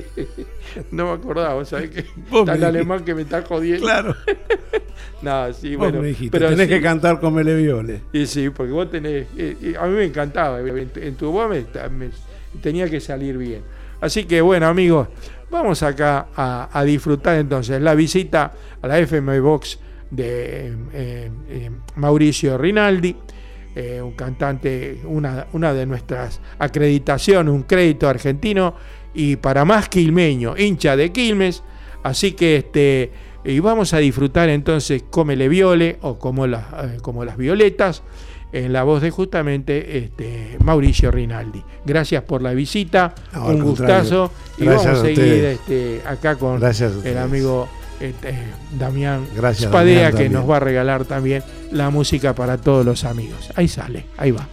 No me acordaba, ¿sabes qué? Vos Tan me alemán que me está jodiendo. Claro. No, sí, vos bueno. me dijiste, pero tenés sí, que cantar con Mele Viole. Y sí, porque vos tenés. Eh, a mí me encantaba. En, en tu voz me, me, tenía que salir bien. Así que, bueno, amigos, vamos acá a, a disfrutar entonces la visita a la F M Box de eh, eh, Mauricio Rinaldi. Eh, un cantante, una, una de nuestras acreditaciones, un crédito argentino y para más quilmeño, hincha de Quilmes, así que este, y vamos a disfrutar entonces Cómele Viole o como, la, eh, como las violetas en la voz de justamente este, Mauricio Rinaldi. Gracias por la visita, no, un gustazo y vamos a seguir este, acá con el amigo Este, Damián Gracias, Spadea, Damián, que Damián. nos va a regalar también la música para todos los amigos. Ahí sale, ahí va.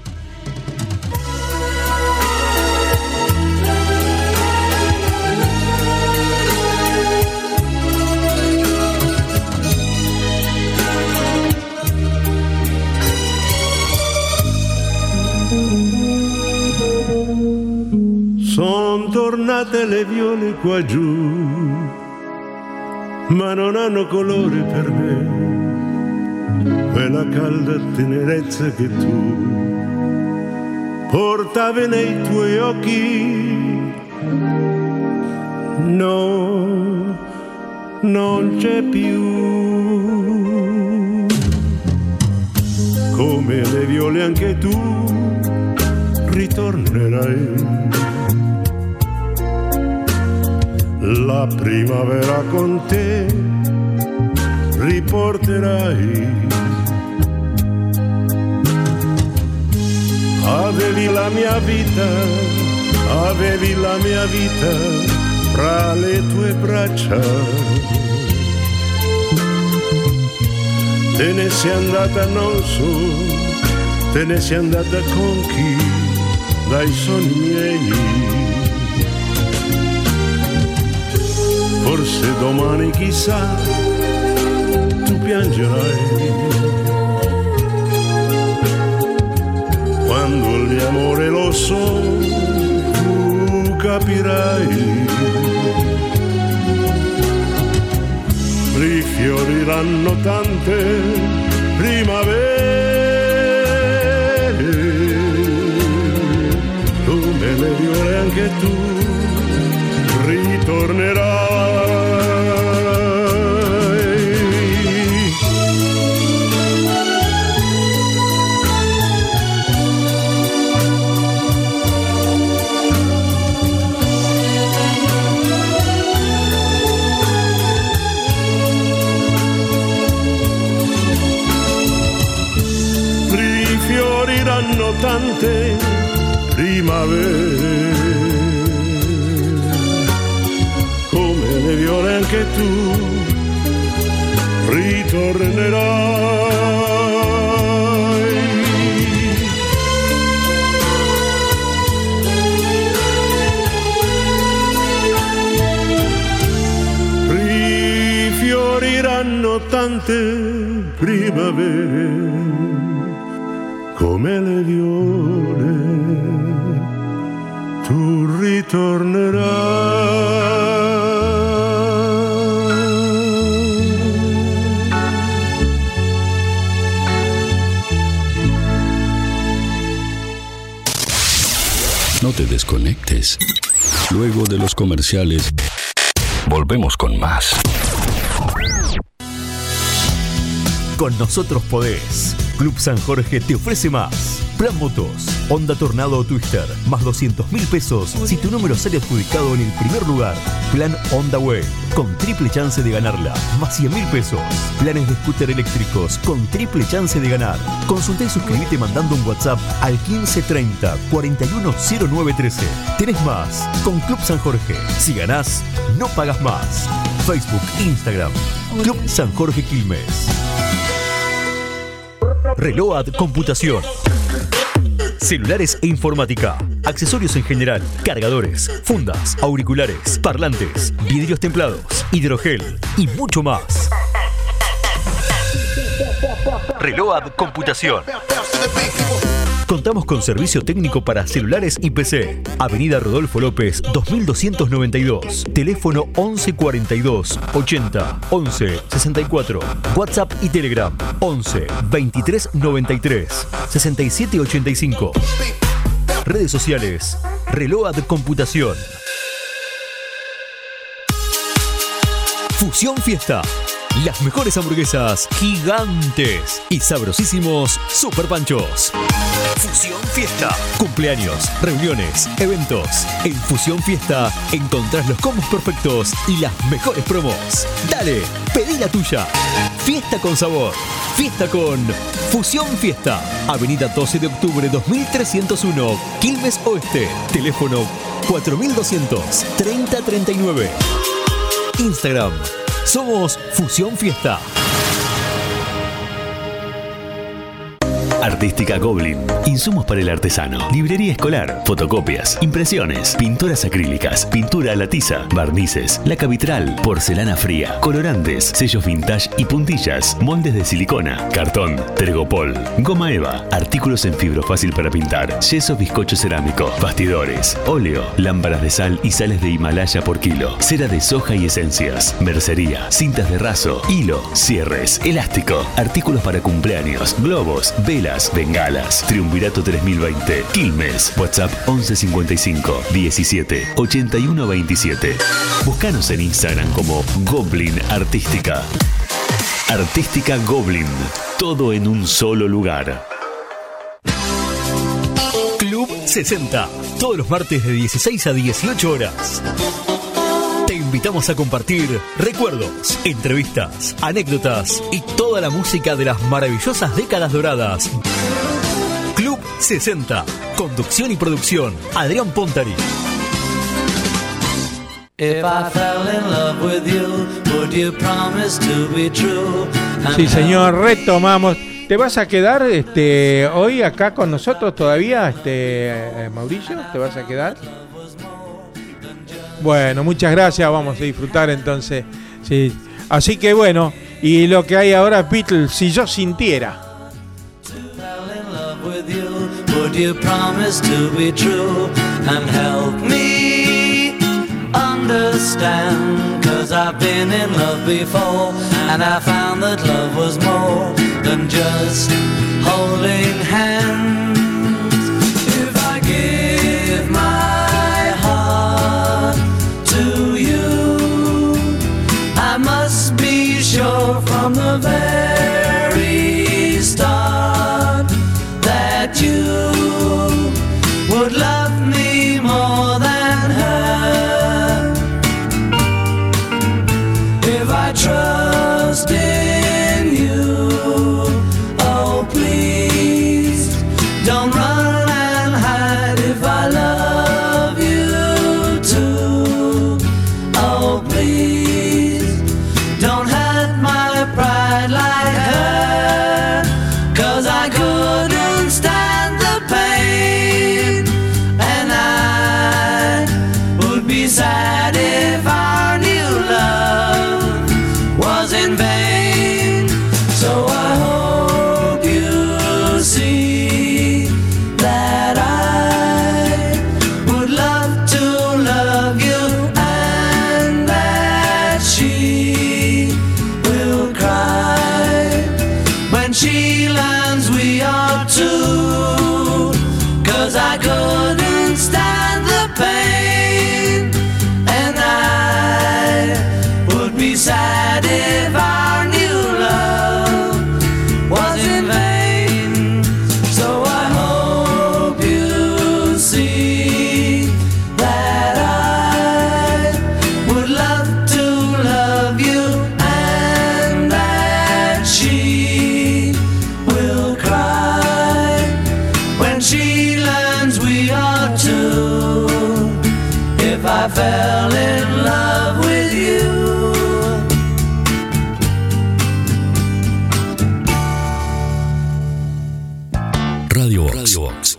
Son tornate le viole qua giù, ma non hanno colore per me, quella calda tenerezza che tu portavi nei tuoi occhi. No, non c'è più. Come le viole anche tu ritornerai. La primavera con te riporterai. Avevi la mia vita, avevi la mia vita fra le tue braccia. Te ne sei andata non so, te ne sei andata con chi dai sogni miei. Forse domani chissà tu piangerai quando il mio amore lo so tu capirai. Rifioriranno tante primavere come le viole anche tu ritornerai. Rifioriranno tante primavere come le viole anche tu ritornerai. come le viole tu ritornerai. No te desconectes. Luego de los comerciales, volvemos con más. Con nosotros podés. Club San Jorge te ofrece más. Plan Motos, Honda Tornado o Twister, más doscientos mil pesos si tu número sale adjudicado en el primer lugar. Plan Honda Wave, con triple chance de ganarla, más cien mil pesos. Planes de scooter eléctricos, con triple chance de ganar. Consulta y suscríbete mandando un WhatsApp al quince treinta cuarenta y uno cero nueve trece. Tenés más. Con Club San Jorge, si ganás, no pagas más. Facebook, Instagram, Club San Jorge Quilmes. Reload Computación. Celulares e informática, accesorios en general, cargadores, fundas, auriculares, parlantes, vidrios templados, hidrogel y mucho más. Reload Computación. Contamos con servicio técnico para celulares y P C. Avenida Rodolfo López, dos mil doscientos noventa y dos. Teléfono once cuarenta y dos ochenta once sesenta y cuatro. WhatsApp y Telegram once veintitrés noventa y tres sesenta y siete ochenta y cinco. Redes sociales Reload Computación. Fusión Fiesta. Las mejores hamburguesas gigantes y sabrosísimos super panchos. Fusión Fiesta. Cumpleaños, reuniones, eventos. En Fusión Fiesta encontrás los combos perfectos y las mejores promos. Dale, pedí la tuya. Fiesta con sabor. Fiesta con Fusión Fiesta. Avenida doce de octubre dos mil trescientos uno, Quilmes Oeste. Teléfono cuatro mil doscientos treinta treinta y nueve. Instagram. Somos Fusión Fiesta. Artística Goblin. Insumos para el artesano. Librería escolar. Fotocopias. Impresiones. Pinturas acrílicas. Pintura a la tiza. Barnices. Laca vitral. Porcelana fría. Colorantes. Sellos vintage y puntillas. Moldes de silicona. Cartón. Tergopol. Goma eva. Artículos en fibro fácil para pintar. Yeso bizcocho cerámico. Bastidores. Óleo. Lámparas de sal y sales de Himalaya por kilo. Cera de soja y esencias. Mercería. Cintas de raso. Hilo. Cierres. Elástico. Artículos para cumpleaños. Globos. Velas. Bengalas. Triunvirato tres mil veinte. Quilmes. WhatsApp once cincuenta y cinco diecisiete ochenta y uno veintisiete. Búscanos en Instagram como Goblin Artística. Artística Goblin. Todo en un solo lugar. Club sesenta. Todos los martes de dieciséis a dieciocho horas. Te invitamos a compartir recuerdos, entrevistas, anécdotas y toda la música de las maravillosas décadas doradas. Club sesenta. Conducción y producción, Adrián Pontari. Sí, señor, retomamos. ¿Te vas a quedar este, hoy acá con nosotros todavía, este, Mauricio? ¿Te vas a quedar? Bueno, muchas gracias, vamos a disfrutar entonces. Sí. Así que bueno, y lo que hay ahora, Beatles, Si yo sintiera. Would you promise to be true and help me understand? 'Cause I've been in love before and I found that love was more than just holding hands. If I give my heart to you, I must be sure from the very start that you would love me more than her. If I trust in you, oh please I fell in love with you. Radio Box. Radio Box.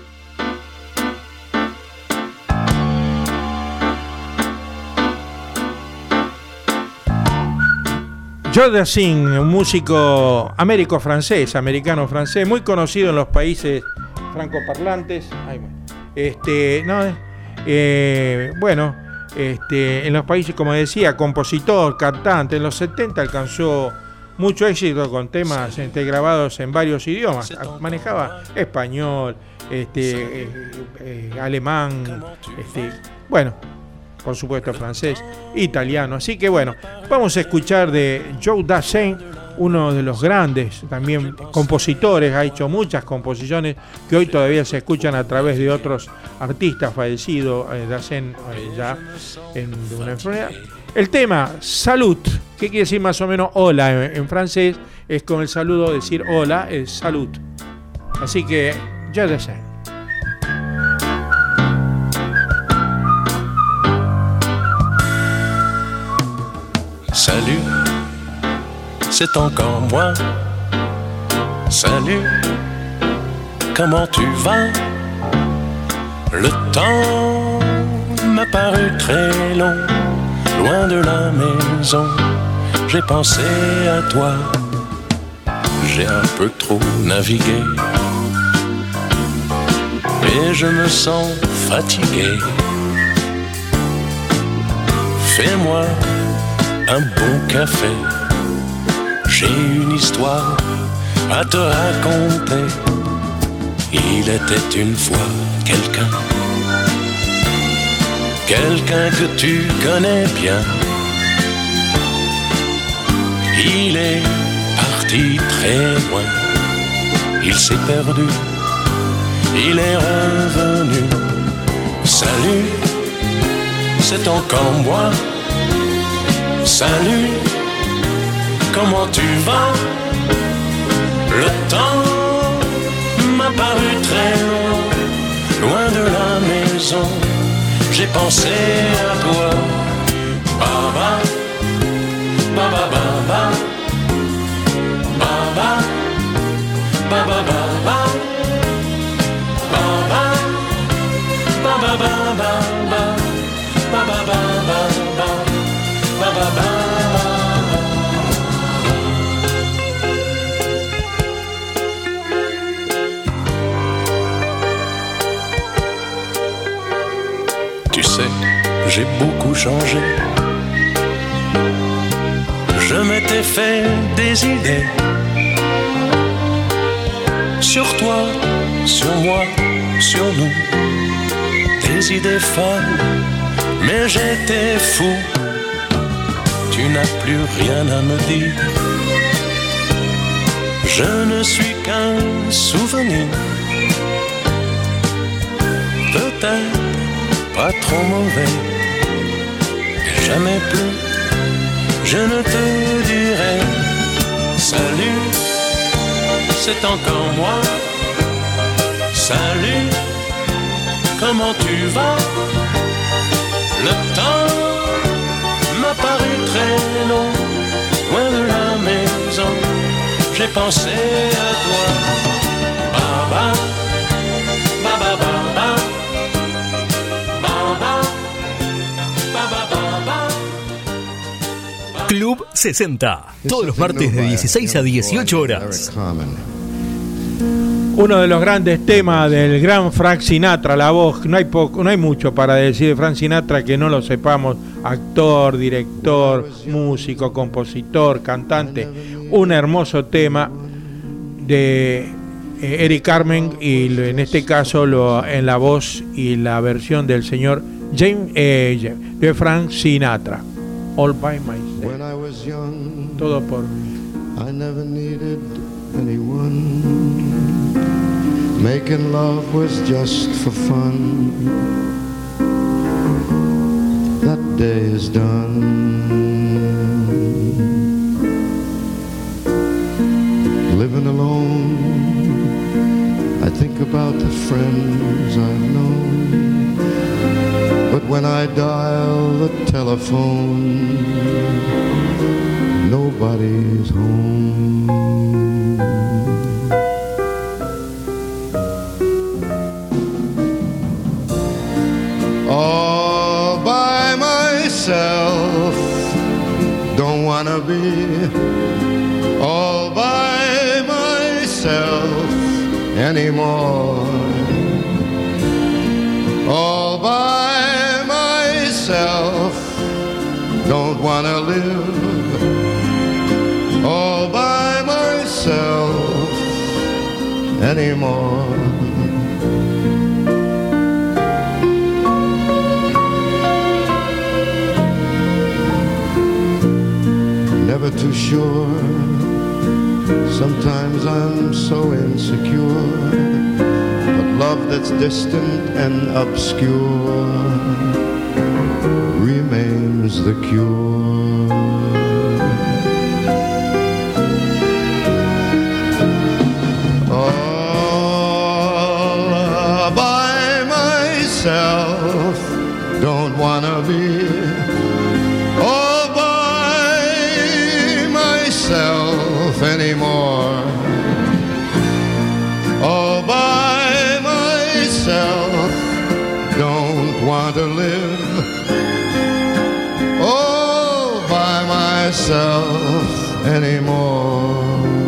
Joe Dassin, un músico américo-francés, americano-francés, muy conocido en los países francoparlantes. Ay, este, no, eh, bueno, este, en los países, como decía, compositor, cantante. En los setenta alcanzó mucho éxito con temas este, grabados en varios idiomas. Manejaba español, este, eh, eh, alemán, este, bueno, por supuesto francés, italiano. Así que bueno, vamos a escuchar de Joe Dassin, uno de los grandes también compositores. Ha hecho muchas composiciones que hoy todavía se escuchan a través de otros artistas fallecidos. eh, Dassin eh, ya en, de una enfermedad. El tema Salut, ¿qué quiere decir más o menos hola en, en francés? Es con el saludo decir hola, es salut. Así que Joe Dassin. Salut, c'est encore moi. Salut, comment tu vas? Le temps m'a paru très long, loin de la maison. J'ai pensé à toi, j'ai un peu trop navigué et je me sens fatigué. Fais-moi un bon café, j'ai une histoire à te raconter. Il était une fois quelqu'un, quelqu'un que tu connais bien. Il est parti très loin, il s'est perdu, il est revenu. Salut, c'est encore moi. Salut, comment tu vas? Le temps m'a paru très long, loin de la maison. J'ai pensé à toi. Baba, baba, baba, baba, baba, baba, baba, baba, baba, baba, baba. Tu sais, j'ai beaucoup changé. Je m'étais fait des idées sur toi, sur moi, sur nous. Des idées folles, mais j'étais fou. Tu n'as plus rien à me dire. Je ne suis qu'un souvenir. Peut-être pas trop mauvais. Et jamais plus je ne te dirai salut, c'est encore moi. Salut, comment tu vas? Le temps m'a paru très long, loin de la maison. J'ai pensé à toi. Baba, baba, baba, baba, baba, baba. Club sesenta, todos los martes de dieciséis a dieciocho horas. Uno de los grandes temas del gran Frank Sinatra, la voz, no hay poco, no hay mucho para decir de Frank Sinatra que no lo sepamos, actor, director, músico, compositor, cantante, un hermoso tema de eh, Eric Carmen y en este caso lo, en la voz y la versión del señor James eh, de Frank Sinatra, All by Myself, todo por mí. I never needed anyone. Making love was just for fun. That day is done. Living alone, I think about the friends I've known. But when I dial the telephone, nobody's home. All by myself, don't wanna be all by myself anymore. All by myself, don't wanna live all by myself anymore. Never too sure, sometimes I'm so insecure, but love that's distant and obscure remains the cure. All by myself, don't wanna be all by myself anymore. All by myself, don't want to live all by myself anymore.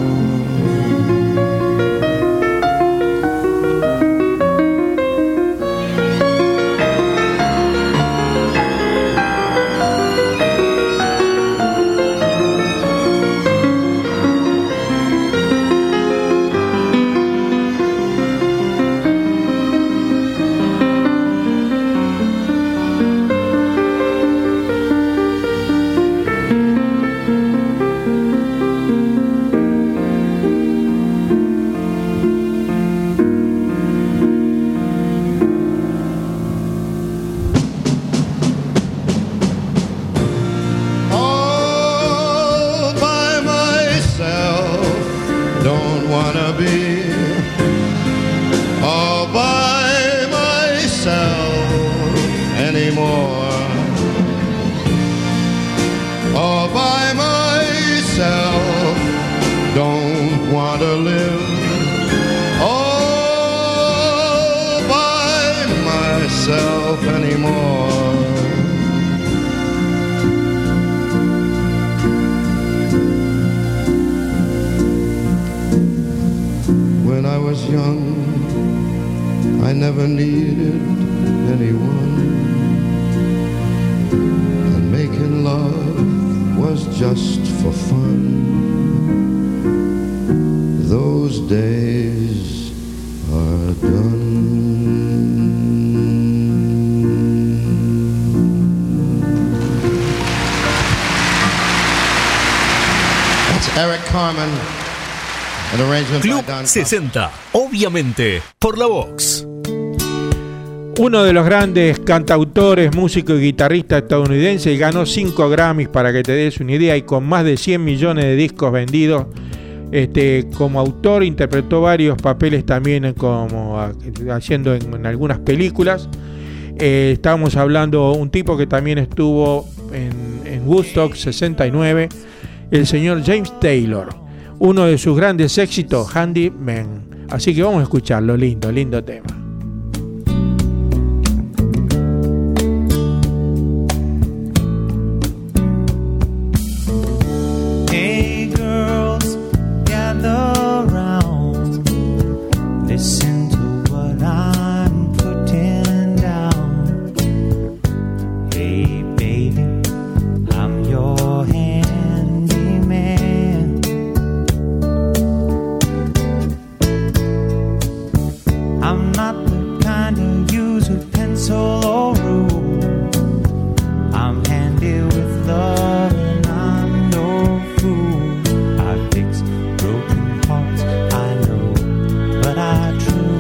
I never needed anyone, and making love was just for fun. Those days are done. That's Eric Carmen. Club sesenta, obviamente, por la Vox. Uno de los grandes cantautores, músico y guitarrista estadounidense, ganó cinco Grammys, para que te des una idea, y con más de cien millones de discos vendidos. Este, como autor interpretó varios papeles también, como haciendo en, en algunas películas. Eh, estábamos hablando de un tipo que también estuvo en, en Woodstock sesenta y nueve, el señor James Taylor. Uno de sus grandes éxitos, Handyman. Así que vamos a escucharlo, lindo, lindo tema. Hey girls, gather round. Listen to what I'm putting down. Hey baby, I'm your handyman. I'm not the kind to use a pencil or rule. I'm handy with love and I'm no fool. I fix broken hearts, I know, but I truly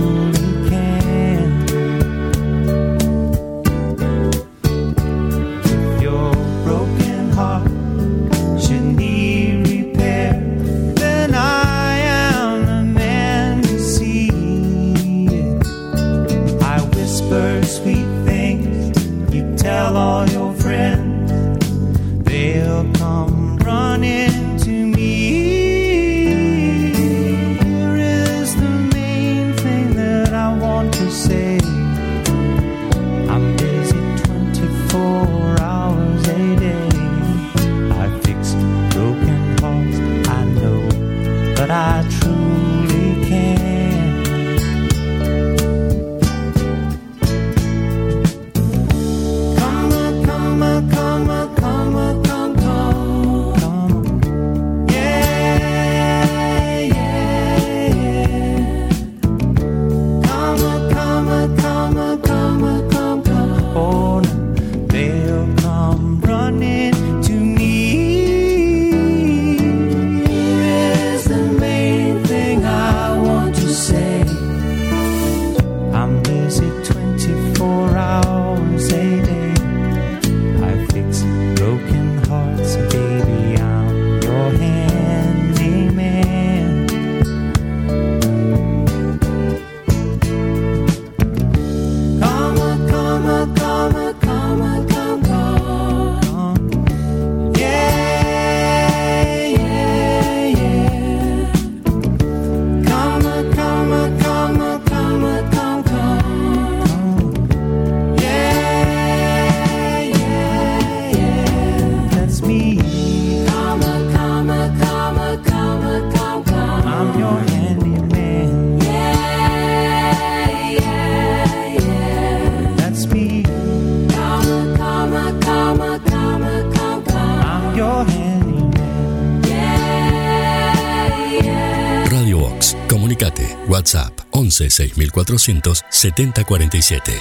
WhatsApp once seis mil cuatrocientos setenta cuarenta y siete.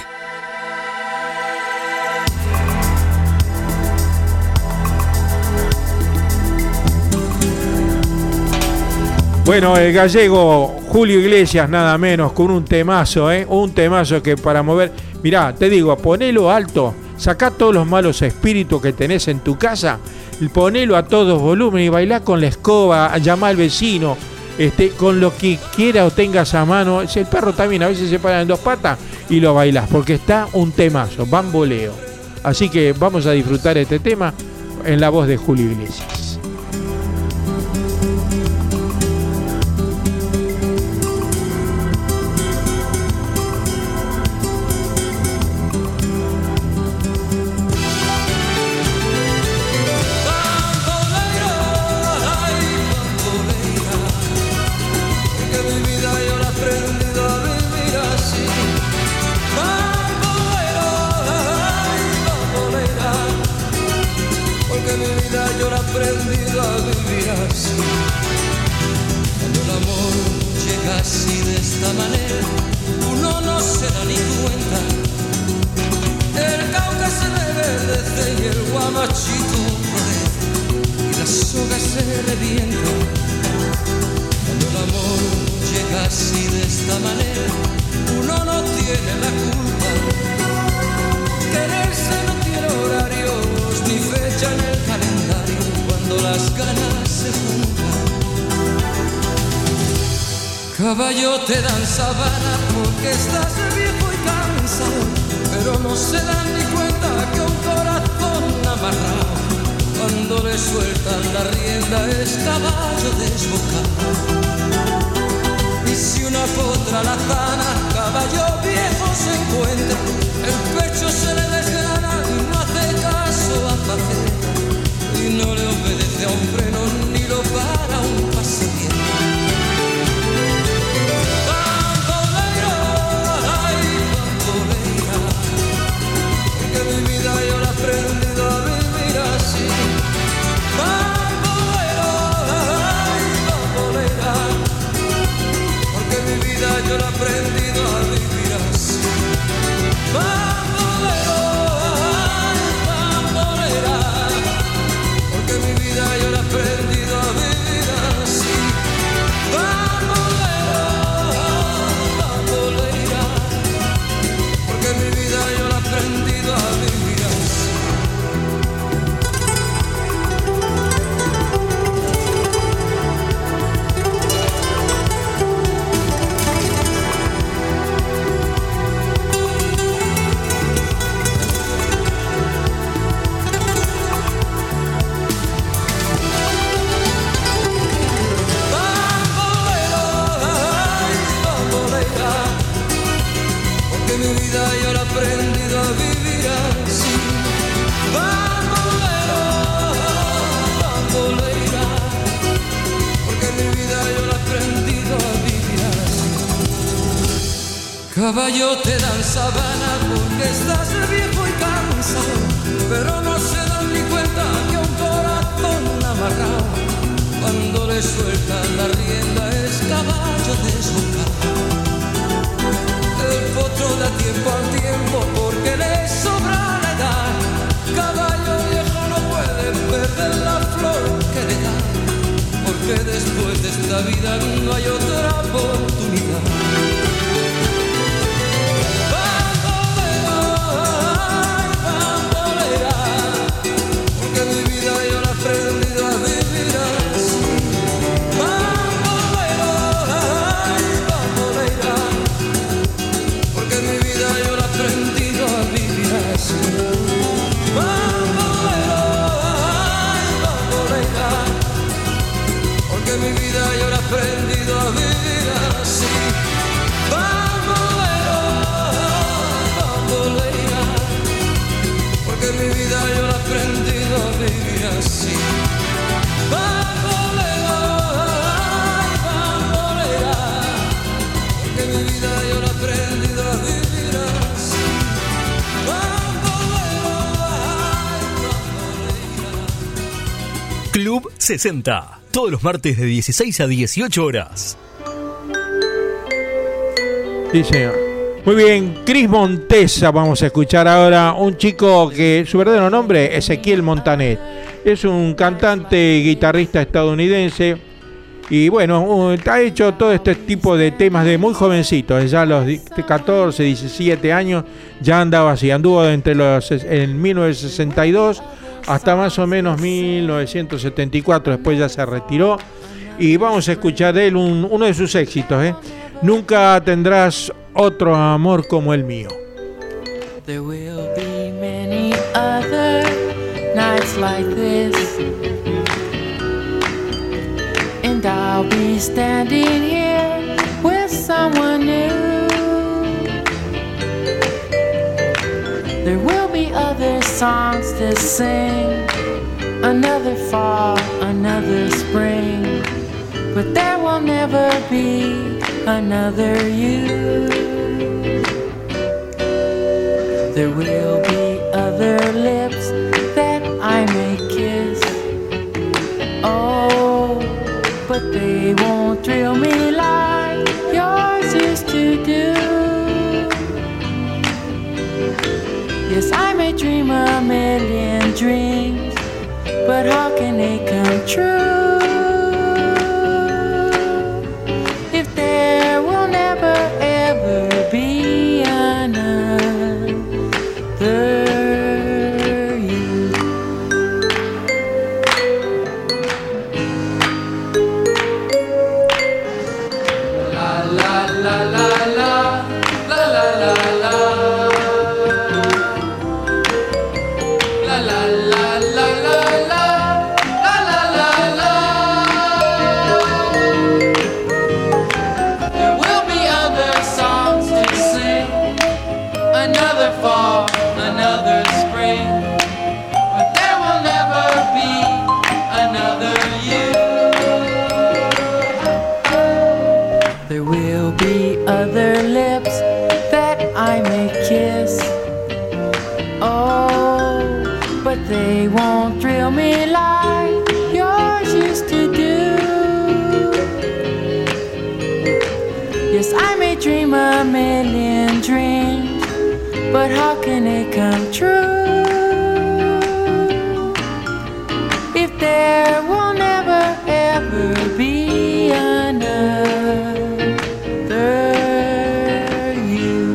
Bueno, el gallego Julio Iglesias, nada menos, con un temazo, ¿eh? Un temazo que para mover... Mirá, te digo, ponelo alto, sacá todos los malos espíritus que tenés en tu casa, ponelo a todos volumen y bailá con la escoba, llamá al vecino, este, con lo que quiera o tengas a mano. El perro también a veces se para en dos patas y lo bailás, porque está un temazo, bamboleo. Así que vamos a disfrutar este tema en la voz de Julio Iglesias. Caballo te dan sabana porque estás viejo y cansado, pero no se dan ni cuenta que un corazón amarrado, cuando le sueltan la rienda es caballo desbocado. Y si una potra la zana, caballo viejo se encuentra, el pecho se le desgrana y no hace caso a faceta, y no le obedece a un freno ni lo para un pasatiempo. Mi vida yo la he aprendido a vivir así. Bambolero, ay, bambolera, porque mi vida yo la he aprendido a vivir así. Bambolero, ay, bambolera, porque mi vida yo la he aprendido a vivir así. Bambolero, ay, bambolera, porque mi vida yo la he aprendido a vivir. Mi vida yo la he aprendido a vivir así. Bambolero, bambolera, porque mi vida yo la he aprendido a vivir así. Caballo te dan sabana porque estás viejo y cansado, pero no se dan ni cuenta que un corazón amarrado, cuando le sueltan la rienda es caballo desbocado. El potro da tiempo al tiempo porque le sobra la edad. Caballo viejo no puede perder la flor que le da, porque después de esta vida no hay otra oportunidad. Bambolero, ay, bambolera, porque mi vida yo la he aprendido a vivir así. Bambolero, ay, bambolera, porque mi vida yo la he aprendido a vivir así. Bambolero, ay, bambolera, porque mi vida yo la he aprendido a vivir así. Bambolero, ay, bambolera, porque mi vida yo la he aprendido a vivir así. Bambolero, ay, bambolera, porque mi vida yo la he aprendido a vivir así. Bambolero, ay, bambolera. Club sesenta, todos los martes de dieciséis a dieciocho horas. Sí, señor. Muy bien, Cris Montesa vamos a escuchar ahora, un chico que su verdadero nombre es Ezequiel Montanet. Es un cantante y guitarrista estadounidense y bueno, ha hecho todo este tipo de temas de muy jovencito, ya a los catorce, diecisiete años ya andaba así, anduvo entre los en mil novecientos sesenta y dos hasta más o menos mil novecientos setenta y cuatro, después ya se retiró y vamos a escuchar de él un, uno de sus éxitos, ¿eh? Nunca tendrás otro amor como el mío. There will be many other nights like this, and I'll be standing here with someone new. There will be other songs to sing, another fall, another spring, but there will never be another you. There will be other lips that I may kiss, oh, but they won't thrill me like yours used to do. Yes, I may dream a million dreams, but how can they come true? They won't thrill me like yours used to do. Yes, I may dream a million dreams, but how can they come true if there will never ever be another you?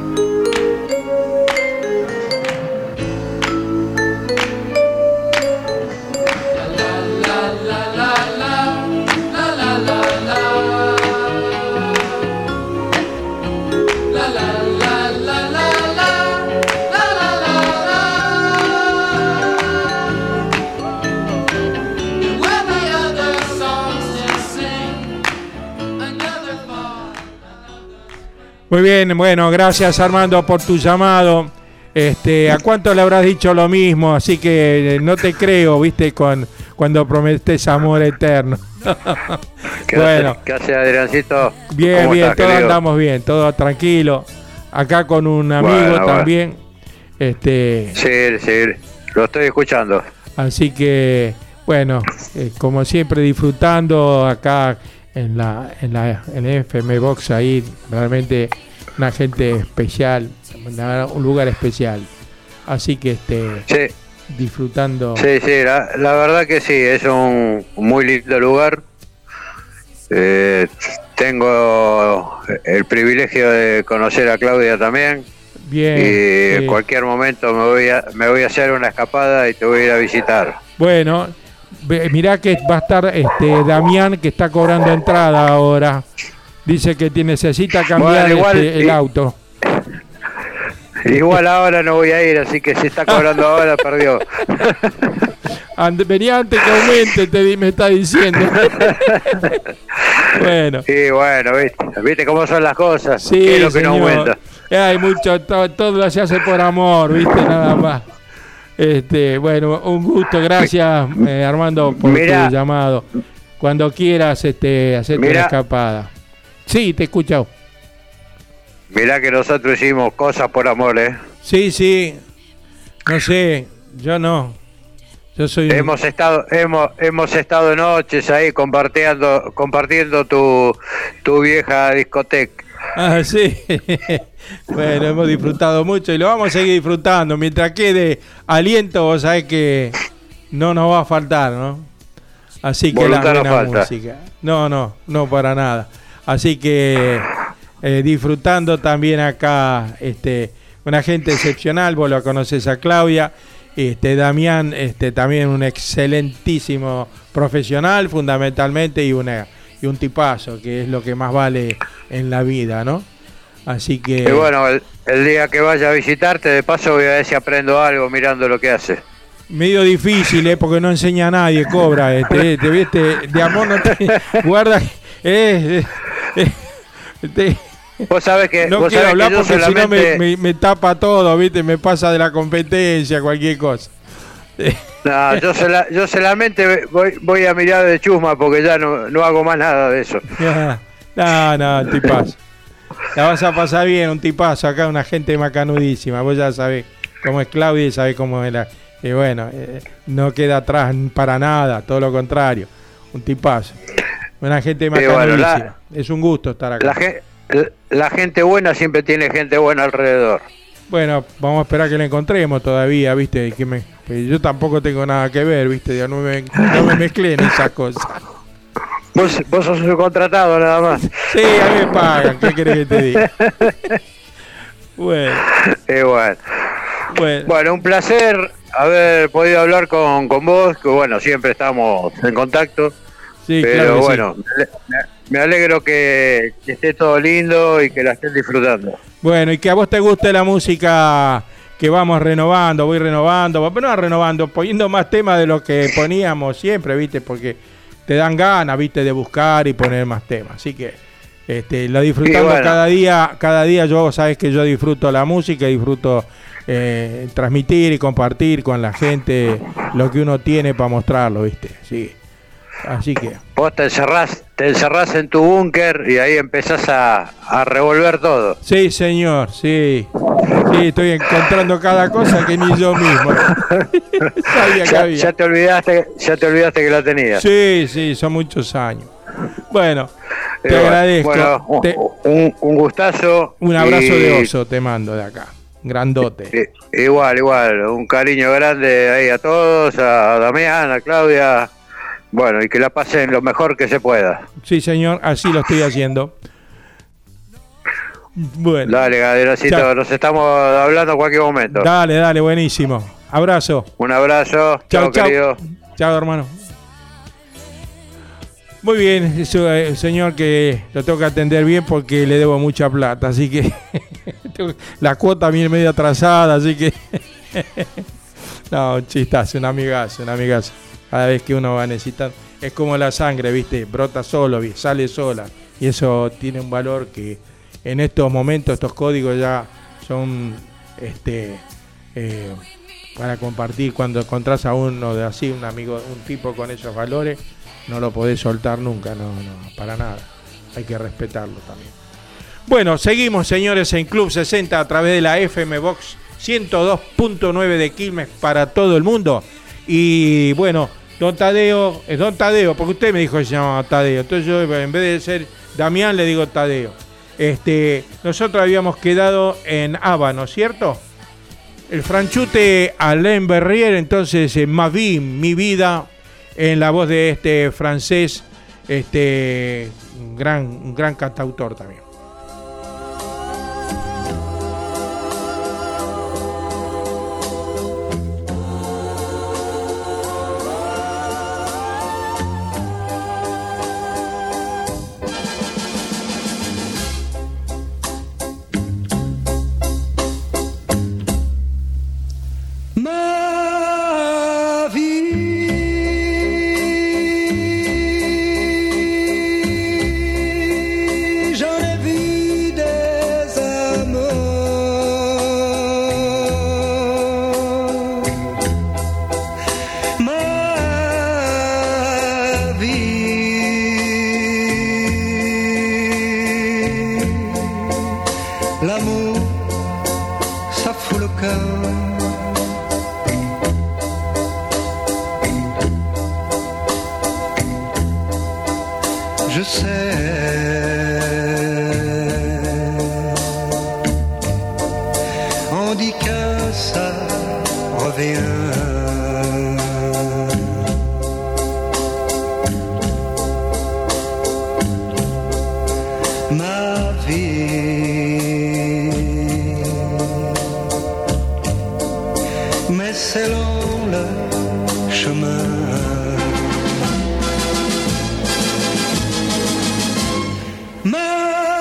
Muy bien, bueno, gracias Armando por tu llamado. Este, ¿a cuánto le habrás dicho lo mismo? Así que no te creo, viste, con cuando prometes amor eterno. ¿Qué bueno, hace, ¿qué hace Adriancito? Bien, bien, estás, todos querido? andamos bien, todo tranquilo. Acá con un amigo Bueno, también. Este, Sí, sí, lo estoy escuchando. así que, bueno, eh, como siempre disfrutando acá en la en la en el F M Box ahí, realmente una gente especial, una- un lugar especial. Así que este Sí. disfrutando. Sí, sí, la, la verdad que sí, es un muy lindo lugar. Eh, tengo el privilegio de conocer a Claudia también. Bien. Y en sí. cualquier momento me voy a me voy a hacer una escapada y te voy a ir a visitar. Bueno, ve- mirá que va a estar este Damián, que está cobrando entrada ahora. Dice que te necesita cambiar Bueno, igual, este, el y- auto. Igual ahora no voy a ir, así que si está cobrando ahora perdió. Ande- venía antes que aumente, te di- me está diciendo. Bueno. Sí, bueno, viste, viste cómo son las cosas. Sí, ¿Qué es lo que no señor. aumenta? Hay mucho, to- todo se hace por amor, viste, nada más. Este, bueno, un gusto, gracias eh, Armando por Mirá. tu llamado. Cuando quieras este, hacerte una Mirá. escapada. Sí, te he escuchado. Mirá que nosotros hicimos cosas por amor, ¿eh? Sí, sí. No sé, yo no. Yo soy un- Hemos estado, hemos, hemos estado noches ahí compartiendo, compartiendo tu, tu vieja discoteca. Ah, sí. Bueno, hemos disfrutado mucho y lo vamos a seguir disfrutando. Mientras quede aliento, vos sabés que no nos va a faltar, ¿no? Así que la buena falta. música. No, no, no para nada. Así que eh, disfrutando también acá, este, una gente excepcional. Vos lo conocés a Claudia. Este, Damián, este, también un excelentísimo profesional, fundamentalmente, y una y un tipazo, que es lo que más vale en la vida, ¿no? Así que... Y bueno, el, el día que vaya a visitarte, de paso voy a ver si aprendo algo mirando lo que hace. Medio difícil, ¿eh? Porque no enseña a nadie, Cobra. Este, te viste, de amor no te... Guarda, eh, eh, eh, vos sabés que... No vos quiero sabés hablar que yo porque solamente... si no me, me, me tapa todo, ¿viste? Me pasa de la competencia, cualquier cosa. No, yo, sola, yo solamente voy, voy a mirar de chusma porque ya no, no hago más nada de eso. No, no, un tipazo. La vas a pasar bien, un tipazo. Acá una gente macanudísima. Vos ya sabés cómo es Claudia y sabés cómo es la... Y bueno, eh, no queda atrás para nada, todo lo contrario. Un tipazo. Una gente macanudísima. Bueno, la, es un gusto estar acá. La, la gente buena siempre tiene gente buena alrededor. Bueno, vamos a esperar que la encontremos todavía, ¿viste? Que me, que yo tampoco tengo nada que ver, ¿viste? Ya no me, no me mezclen esas cosas. Vos, vos sos un contratado nada más. Sí, a mí me pagan, ¿qué querés que te diga? Bueno. Igual. Bueno. Bueno, un placer haber podido hablar con, con vos, que bueno, siempre estamos en contacto. Sí, pero claro que bueno, sí. me, me alegro que, que esté todo lindo y que la estén disfrutando. Bueno, y que a vos te guste la música que vamos renovando, voy renovando, pero no renovando, poniendo más temas de lo que poníamos siempre, ¿viste? Porque te dan ganas, ¿viste? De buscar y poner más temas. Así que este, lo disfrutando bueno. cada día, cada día yo, sabes que yo disfruto la música, disfruto eh, transmitir y compartir con la gente lo que uno tiene para mostrarlo, ¿viste? Sí. Así que vos te encerrás, te encerrás en tu búnker y ahí empezás a, a revolver todo. Sí, señor, sí. Sí, estoy encontrando cada cosa que ni yo mismo sabía que ya, había. Ya te olvidaste, ya te olvidaste que la tenías. Sí, sí, son muchos años. Bueno, te eh, agradezco. Bueno, te, un, un gustazo. Un abrazo y, de oso te mando de acá. Grandote. Y, igual, igual. Un cariño grande ahí a todos, a Damián, a Claudia. Bueno, y que la pasen lo mejor que se pueda. Sí, señor, así lo estoy haciendo. Bueno. Dale, Gaderacito, chau. Nos estamos hablando en cualquier momento. Dale, dale, buenísimo. Abrazo. Un abrazo. Chao, chau, querido. Chao, hermano. Muy bien, eso, eh, señor, que lo tengo que atender bien porque le debo mucha plata, así que la cuota viene medio atrasada, así que no, un chistazo, un amigazo, un amigazo. Cada vez que uno va a necesitar, es como la sangre, ¿viste? Brota solo, sale sola. Y eso tiene un valor que en estos momentos, estos códigos ya son este eh, para compartir. Cuando encontrás a uno de así, un amigo, un tipo con esos valores, no lo podés soltar nunca, no, no, para nada. Hay que respetarlo también. Bueno, seguimos, señores, en Club sesenta a través de la F M Box ciento dos punto nueve de Quilmes para todo el mundo. Y bueno, don Tadeo, es don Tadeo, porque usted me dijo que se llamaba Tadeo. Entonces yo, en vez de ser Damián, le digo Tadeo. Este, nosotros habíamos quedado en Ava, ¿no es cierto? El franchute Alain Berrier, entonces eh, Ma vie, mi vida, en la voz de este francés, este un gran, un gran cantautor también. Je sais mais c'est long le chemin. Ma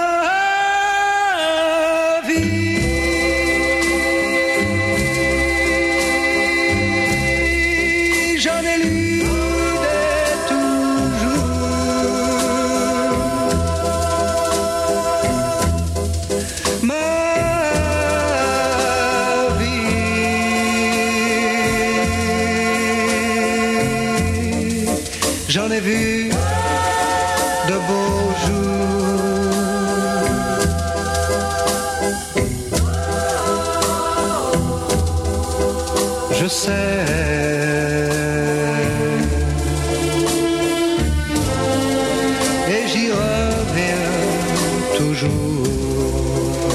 vie, j'en ai lu des toujours. Ma vie, j'en ai vu de beaux jours. Je sais, et j'y reviens toujours.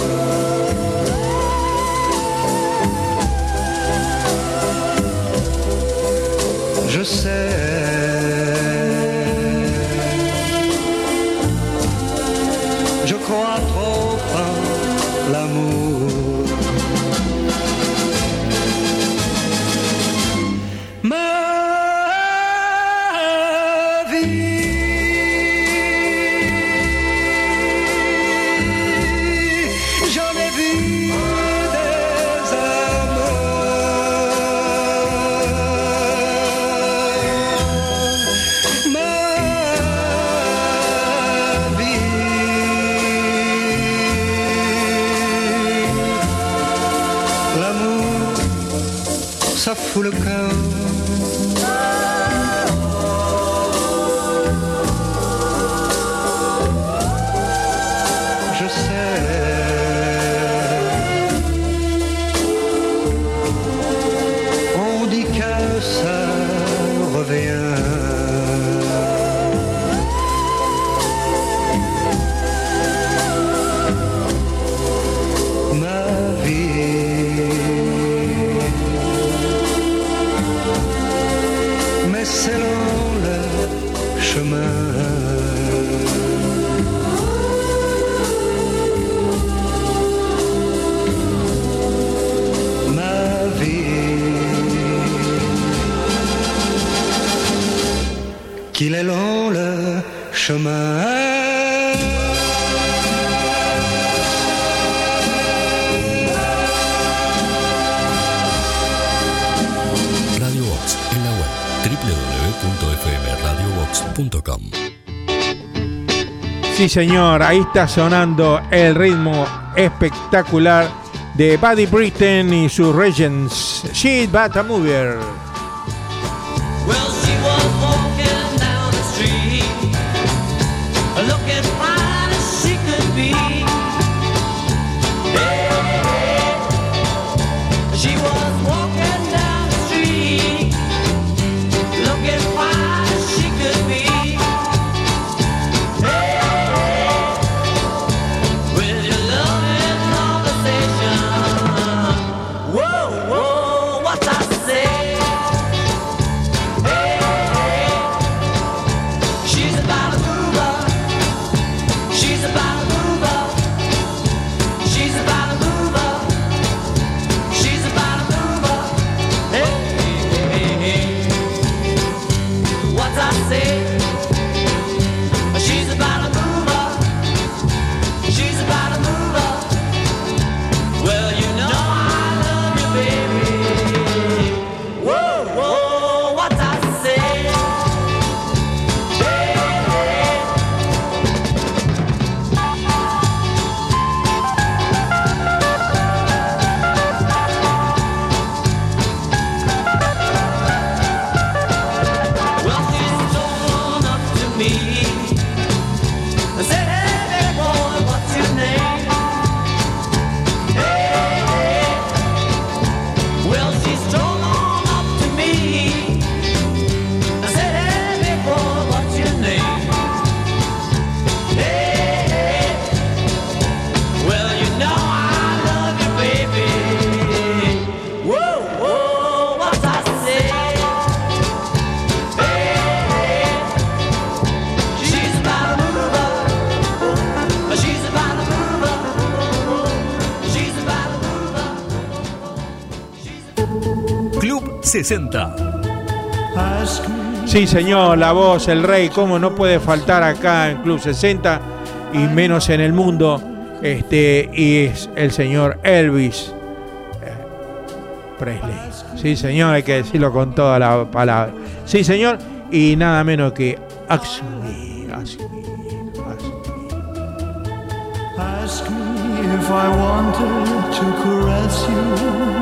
Je sais, je crois trop en l'amour. Ma vie, j'en ai vu des amours. Ma vie, l'amour, ça fout le cœur. Je sais, on dit que ça revient. Ma vie, mais c'est long le chemin. Ma vie, qu'il est long le chemin. Radio Box en la web doble u doble u doble u punto f m radio box punto com. Sí, señor, ahí está sonando el ritmo espectacular de Buddy Britain y sus Regents. She's But a Mover. Well, she was walking down the street, looking fine as she could be. Hey, she was walking down the street, looking fine as she could be. Hey, with your loving conversation. Whoa, whoa, what's I say? sesenta. Sí, señor, la voz, el rey, cómo no puede faltar acá en Club sesenta y menos en el mundo. Este, y es el señor Elvis Presley. Sí, señor, hay que decirlo con toda la palabra. Sí, señor, y nada menos que Ask Me, Ask Me, Ask Me. Ask me if I wanted to caress you,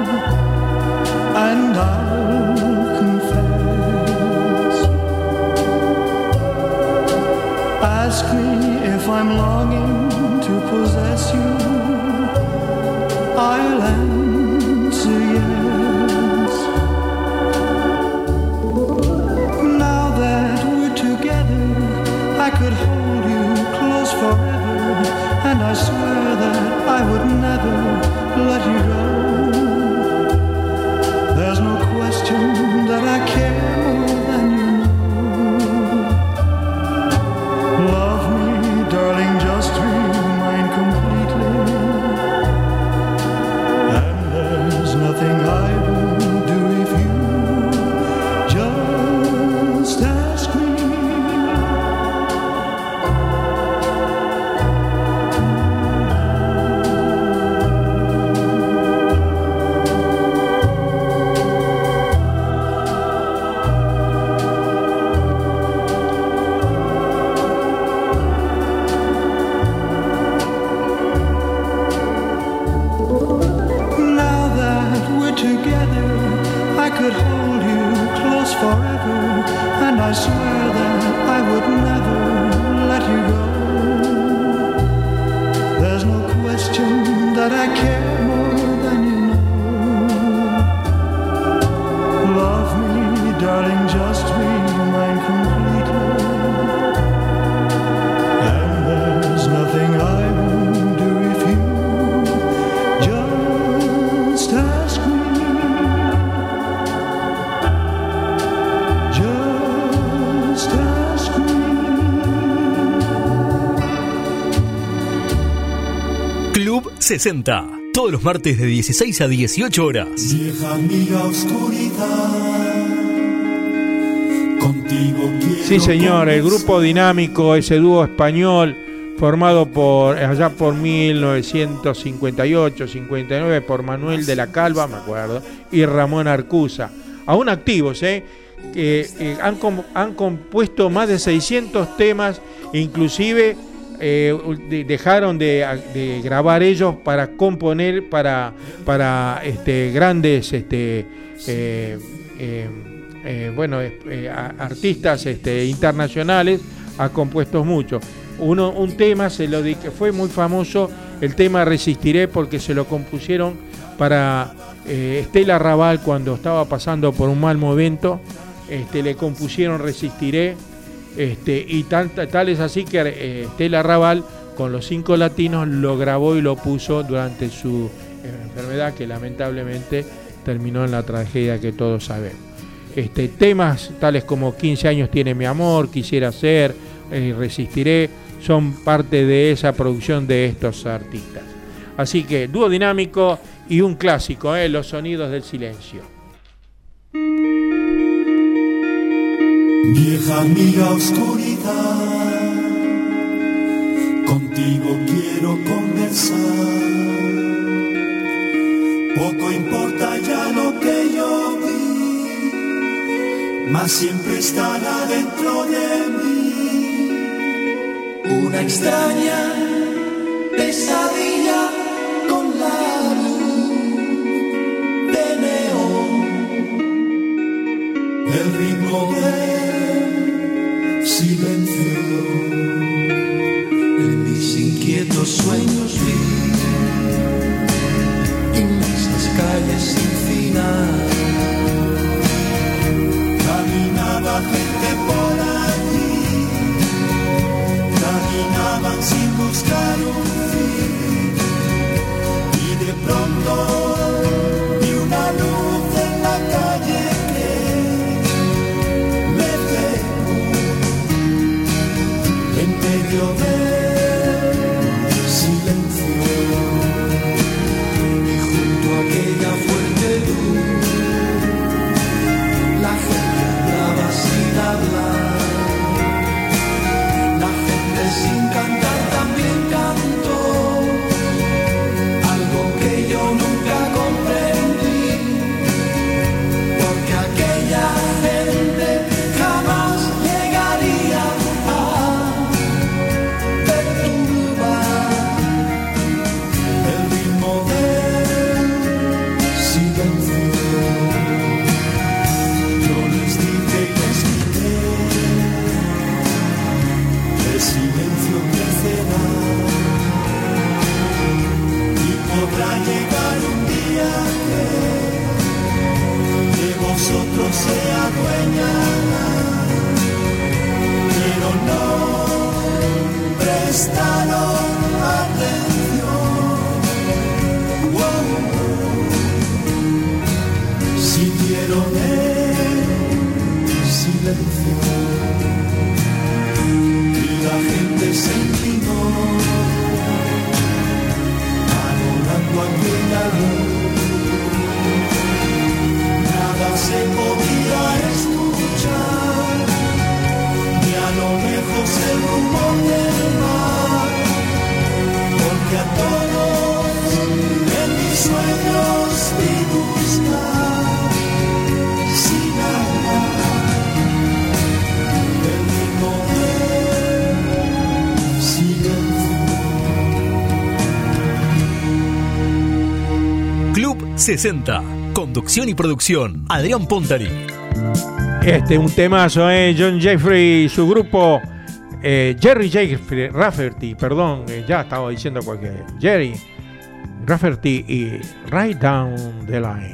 and I'll confess. Ask me if I'm longing to possess you, I'll answer yes. Now that we're together, I could hold you close forever, and I swear that I would never let you go. There's no question that I care more than you know. Love me, darling, just be mine completely, and there's nothing I will do if you just ask me. Forever, and I swear that I would never let you go. There's no question that I care more than you know. Love me, darling, just be mine completely, and there's nothing I won't do if you just ask me. Club sesenta, todos los martes de dieciséis a dieciocho horas. Vieja amiga oscuridad, contigo quiero. Sí, señor, el grupo Dinámico, ese dúo español formado por allá por mil novecientos cincuenta y ocho cincuenta y nueve por Manuel de la Calva, me acuerdo, y Ramón Arcusa. Aún activos, ¿eh? Que eh, han, com- han compuesto más de seiscientos temas, inclusive eh, de, dejaron de, de grabar ellos para componer para, para este, grandes este, eh, eh, eh, bueno, eh, artistas este, internacionales. Ha compuesto mucho. Uno, un tema se lo di, que fue muy famoso, el tema Resistiré, porque se lo compusieron para eh, Estela Raval cuando estaba pasando por un mal momento. Este, le compusieron Resistiré, este, y tal, tal es así que eh, Estela Raval con los cinco latinos lo grabó y lo puso durante su eh, enfermedad, que lamentablemente terminó en la tragedia que todos sabemos. Este, temas tales como quince años tiene mi amor, Quisiera ser, eh, Resistiré, son parte de esa producción de estos artistas. Así que dúo dinámico y un clásico, eh, Los sonidos del silencio. Vieja amiga oscuridad, contigo quiero conversar. Poco importa ya lo que yo vi, mas siempre estará dentro de mí una extraña pesadilla con la luz de neón, el ritmo del silencio. En mis inquietos sueños vi inmensas calles sin final. Caminaba gente por allí, caminaban sin buscar un fin. otro se adueñará, pero no prestaron atención. Wow. Sintieron el silencio y la gente se inclinó, adorando aquella luz. Nada se podía escuchar, ni a lo lejos el rumor del mar, porque a todos en mis sueños vi buscar, sin hablar, el ritmo del silencio. Club sesenta. Conducción y producción, Adrián Pontari. Este un temazo, eh, John Jeffrey y su grupo, eh, Jerry Jeffrey Rafferty, perdón, eh, ya estaba diciendo cualquier, Jerry Rafferty y Right Down the Line.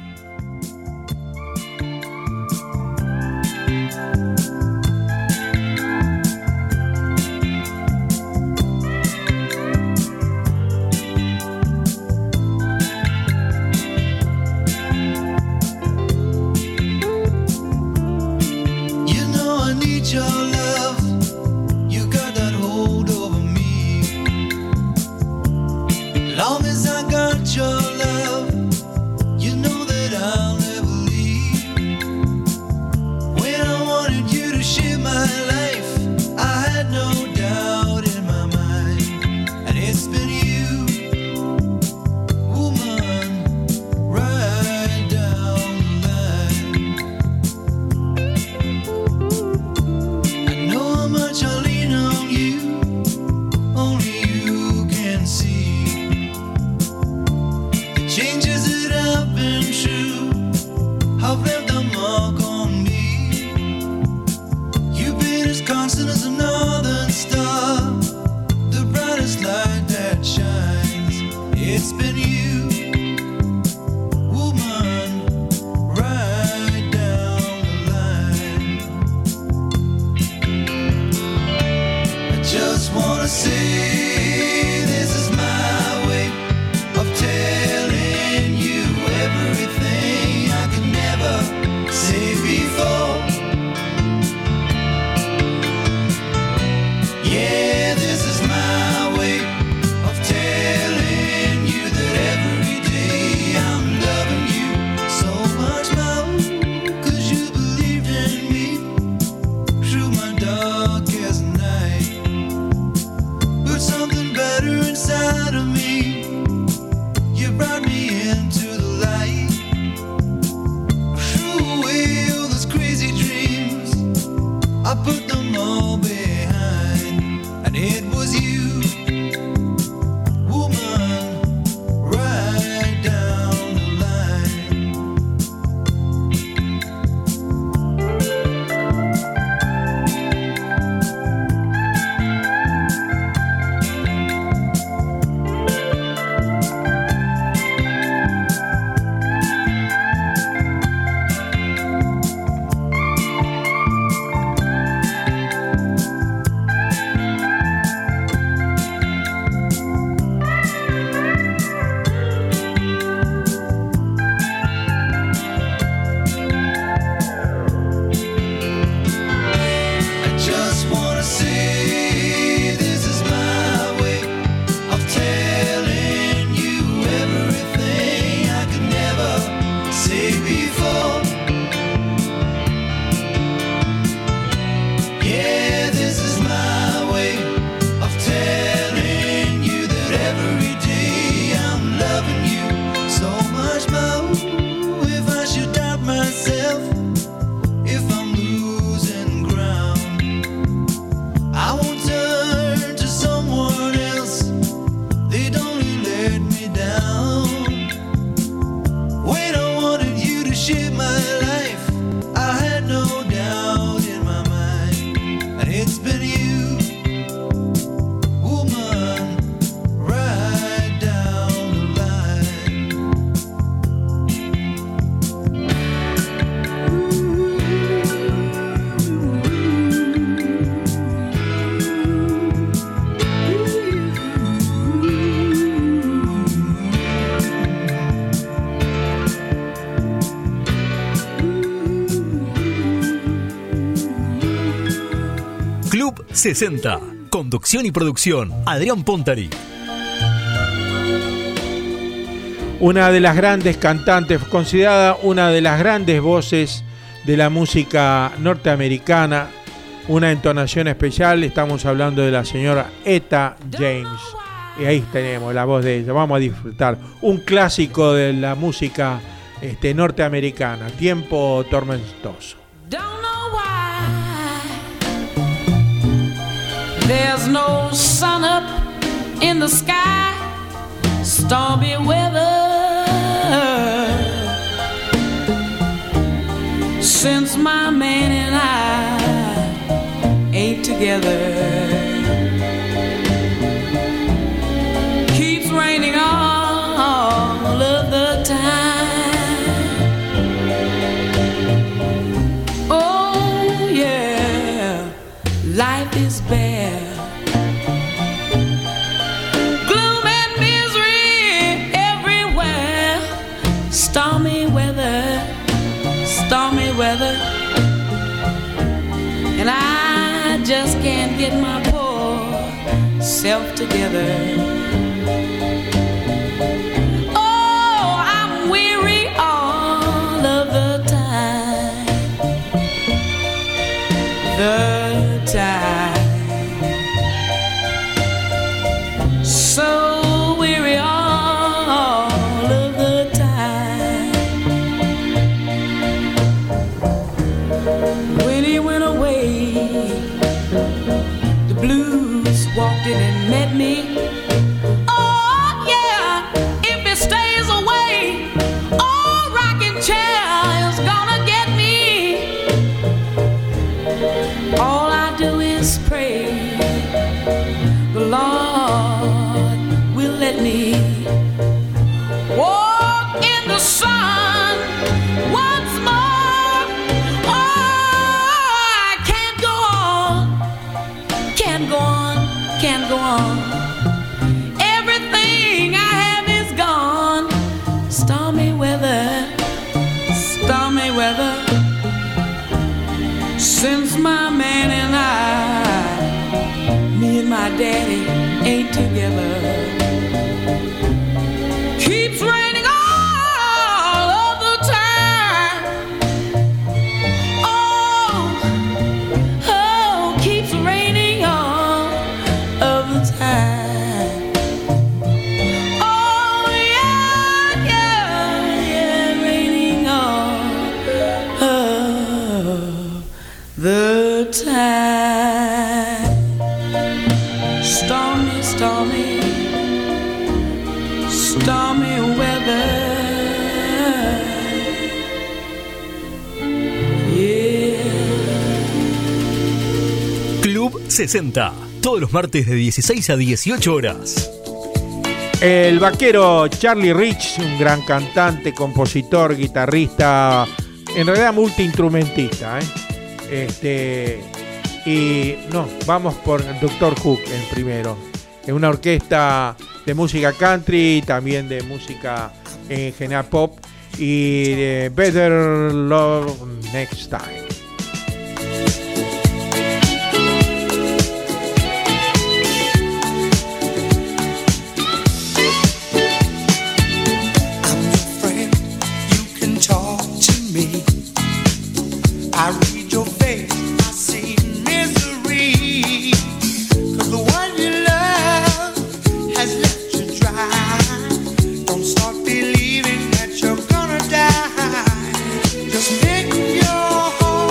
Long as I got your love, you know that I'll never leave. When I wanted you to share my life, I had no doubt in my mind. And it's been you, woman, right down the line. I know how much I lean on you, only you can see. Changes that have been true have left a mark on me. You've been as constant as a northern star, the brightest light that shines. It's been you, woman, right down the line. I just wanna say this is my way of telling you everything I could never say before. Yeah, this is my way of telling you that sesenta. Conducción y producción, Adrián Pontari. Una de las grandes cantantes, considerada una de las grandes voces de la música norteamericana, una entonación especial. Estamos hablando de la señora Etta James. Y ahí tenemos la voz de ella. Vamos a disfrutar un clásico de la música este, norteamericana, Tiempo Tormentoso. There's no sun up in the sky, stormy weather. Since my man and I ain't together, keeps raining all of the time. Oh yeah, life is bare. Stormy weather, stormy weather, and I just can't get my poor self together. Oh, I'm weary all of the time, the time, so weary all. Walked in and met me. Oh yeah, if it stays away, oh rocking chair is gonna get me. All I do is pray the Lord will let me walk in the sun once more. Oh, I can't go on, can't go on. Can't go on. Everything I have is gone. Stormy weather, stormy weather. Since my man and I, me and my daddy ain't together. Keeps raining all of the time. Oh, oh, keeps raining all of the time. Oh yeah, yeah, yeah, raining all of the time. Stormy, stormy, stormy weather. Club sesenta. Todos los martes de dieciséis a dieciocho horas. El vaquero Charlie Rich, un gran cantante, compositor, guitarrista, en realidad multiinstrumentista, ¿eh? Este, y no, vamos por el doctor Hook en primero. Es una orquesta de música country, también de música en general pop, y de Better Love Next Time. I read your face, I see misery. 'Cause the one you love has left you dry. Don't start believing that you're gonna die. Just make your heart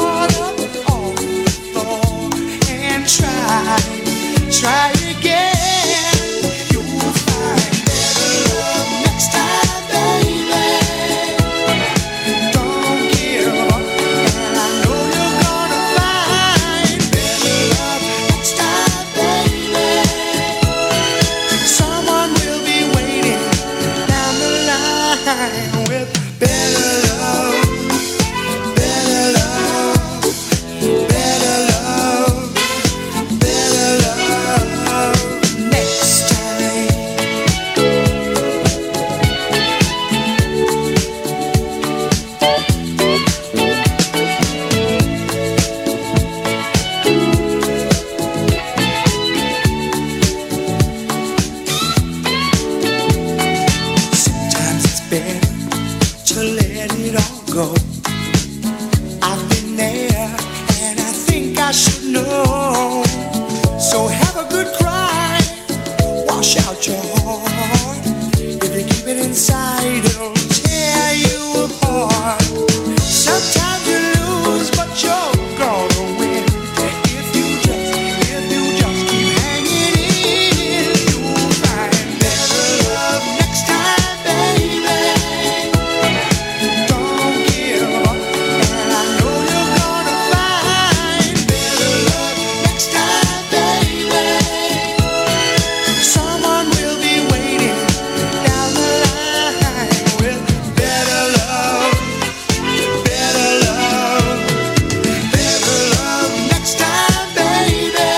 go. I've been there and I think I should know. So have a good cry, wash out your heart. If you keep it inside, it'll tear you apart. Sometimes you lose, but you're gonna win. If you just, if you just keep hanging in, you'll find better love next time, baby. Don't give up, and I know you're gonna find better love next time, baby. Someone will be waiting down the line with better love, better love, better love next time, baby.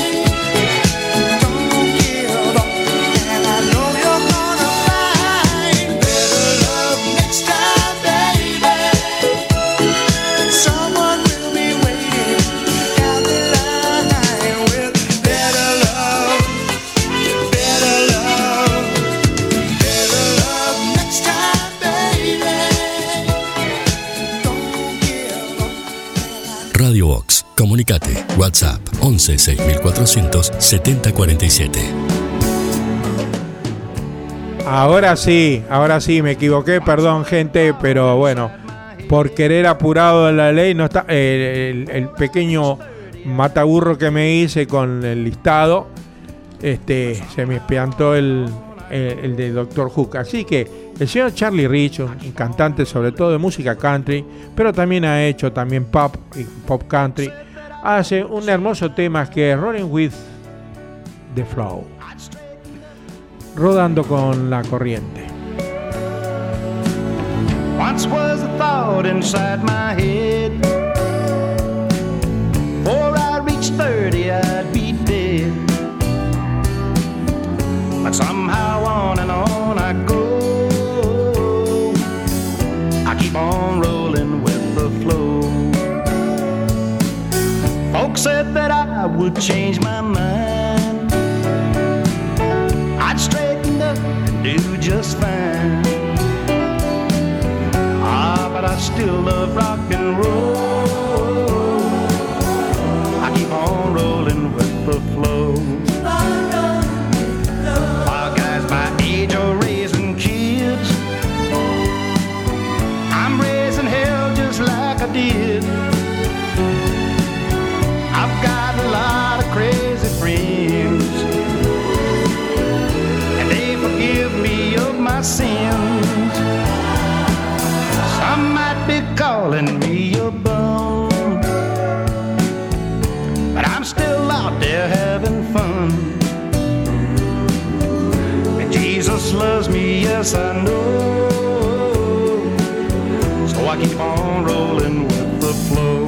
Don't give up, and I know you're gonna find better love next time, baby. Someone will be waiting down the line with better love, better love, better love next time, baby. Radio Vox. Comunicate. WhatsApp once seis mil cuatrocientos setenta cuarenta y siete. Ahora sí, ahora sí, me equivoqué, perdón gente, pero bueno, por querer apurado de la ley, no está el, el- el pequeño mataburro que me hice con el listado, este, se me espiantó el, el, el de doctor Hook. Así que el señor Charlie Rich, un un cantante sobre todo de música country, pero también ha hecho también pop y pop country, hace un hermoso tema que es Rolling with the Flow, rodando con la corriente. Once was a thought inside my head. Before I reached thirty, I'd be dead. But somehow on and on I go. I keep on rolling with the flow. Folks said that I would change my mind. I'd straighten up and do just fine. Ah, but I still love rock and roll. I keep on rolling with the flow. While guys my age are raising kids, I'm raising hell just like I did. I've got a lot of crazy friends, and they forgive me of my sins. Some might be calling me a bum, but I'm still out there having fun. And Jesus loves me, yes I know. So I keep on rolling with the flow.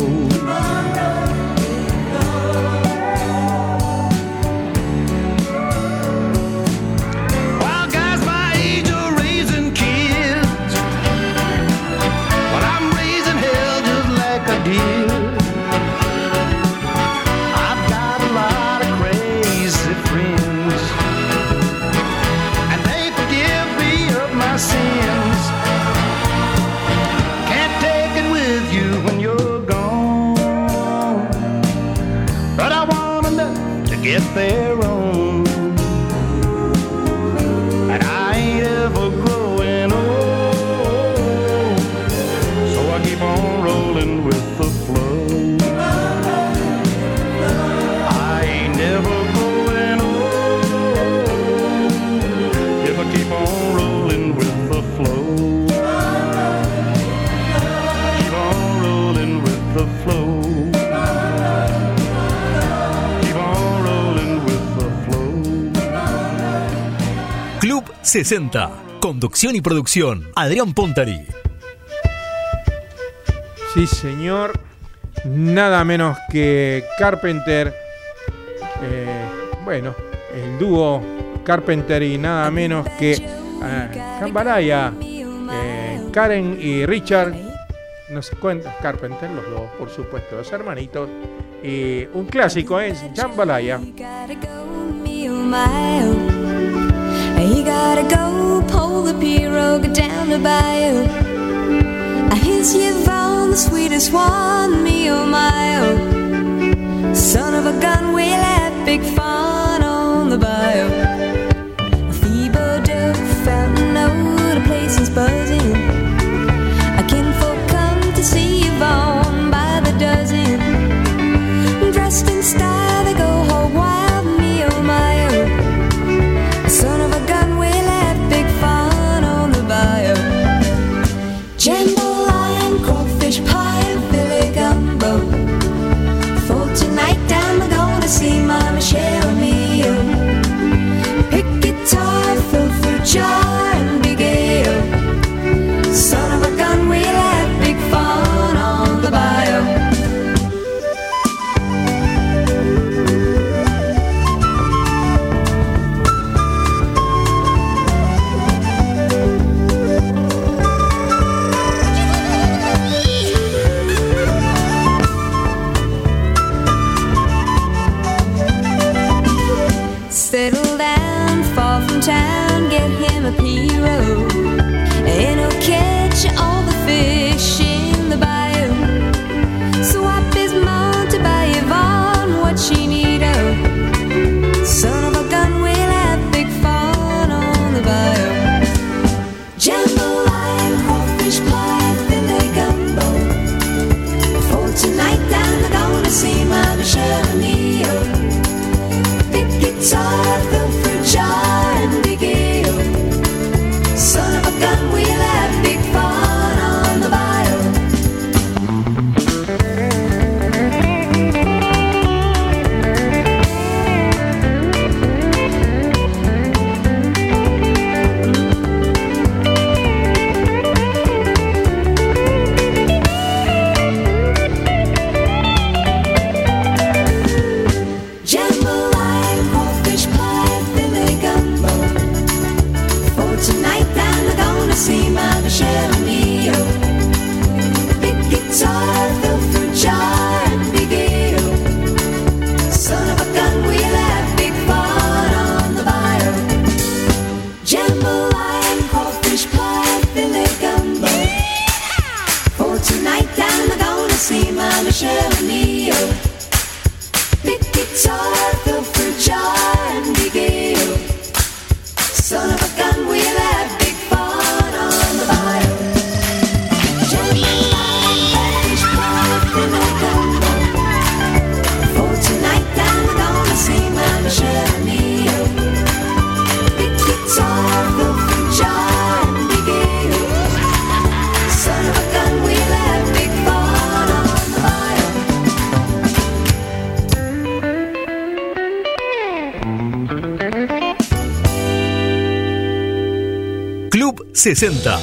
While guys my age are raising kids, but I'm raising hell just like I did. I've got a lot of crazy friends, and they forgive me of my sins. Can't take it with you when you're gone, but I want enough to get there on. And I ain't ever growing old, so I keep on rolling with the flow. I ain't never growing old if I keep on rolling with the flow. Keep on rolling with the flow. Keep on rolling with the flow. Club sesenta. Conducción y producción, Adrián Pontari. Sí, señor. Nada menos que Carpenter. eh, bueno, el dúo Carpenter y nada menos que eh, Jambalaya, eh, Karen y Richard. No se cuenta, Carpenter, los dos, por supuesto, los hermanitos. Y un clásico es Jambalaya. He gotta go pull the pirogue down the bayou. He's is Yvonne, the sweetest one, me oh my oh. Son of a gun, we'll have big fun on the bayou. Feeble dove, fountain, oh, the place is buzzing. A kinfolk come to see Yvonne by the dozen. Dressed in style, they go hog wild, me oh my oh. Son of a gun, we'll have big fun on the bayou. Jambalaya, crawfish pie, and Philly gumbo. For tonight I'm gonna see my Michelle Mio. Pick guitar, fill fruit jar, and big ale. Son of a gun, we'll have big fun on the bayou. Settle down, far from town, get him a P-row, and he'll catch all the fish in the bayou. Swap his mount to buy Yvonne what she need, oh. Son of a gun, we'll have big fun on the bayou. Jambalaya, crawfish pie, Philly gumbo. For tonight I'm gonna see my Michelle Mio. Guitar, fill fruit jar, and big ale. Son of a gun, we'll have big fun on the bayou. Jambalaya, crawfish pie, Philly gumbo. For tonight I'm gonna see my Michelle Mio. Big guitar, fill fruit jar, and big ale. Son of a gun, we'll have big fun on the bayou. Jambalaya, crawfish pie, Philly gumbo. For tonight I'm gonna see my Michelle Mio. Big guitar, fill fruit jar, and big ale. Son of a gun, we'll have big fun on the bayou. Jambalaya, crawfish pie, Philly gumbo. For tonight I'm gonna see my Michelle Mio. Big guitar, fill fruit jar, and big ale. Son of a gun, we'll have big fun on the bayou. Club sesenta.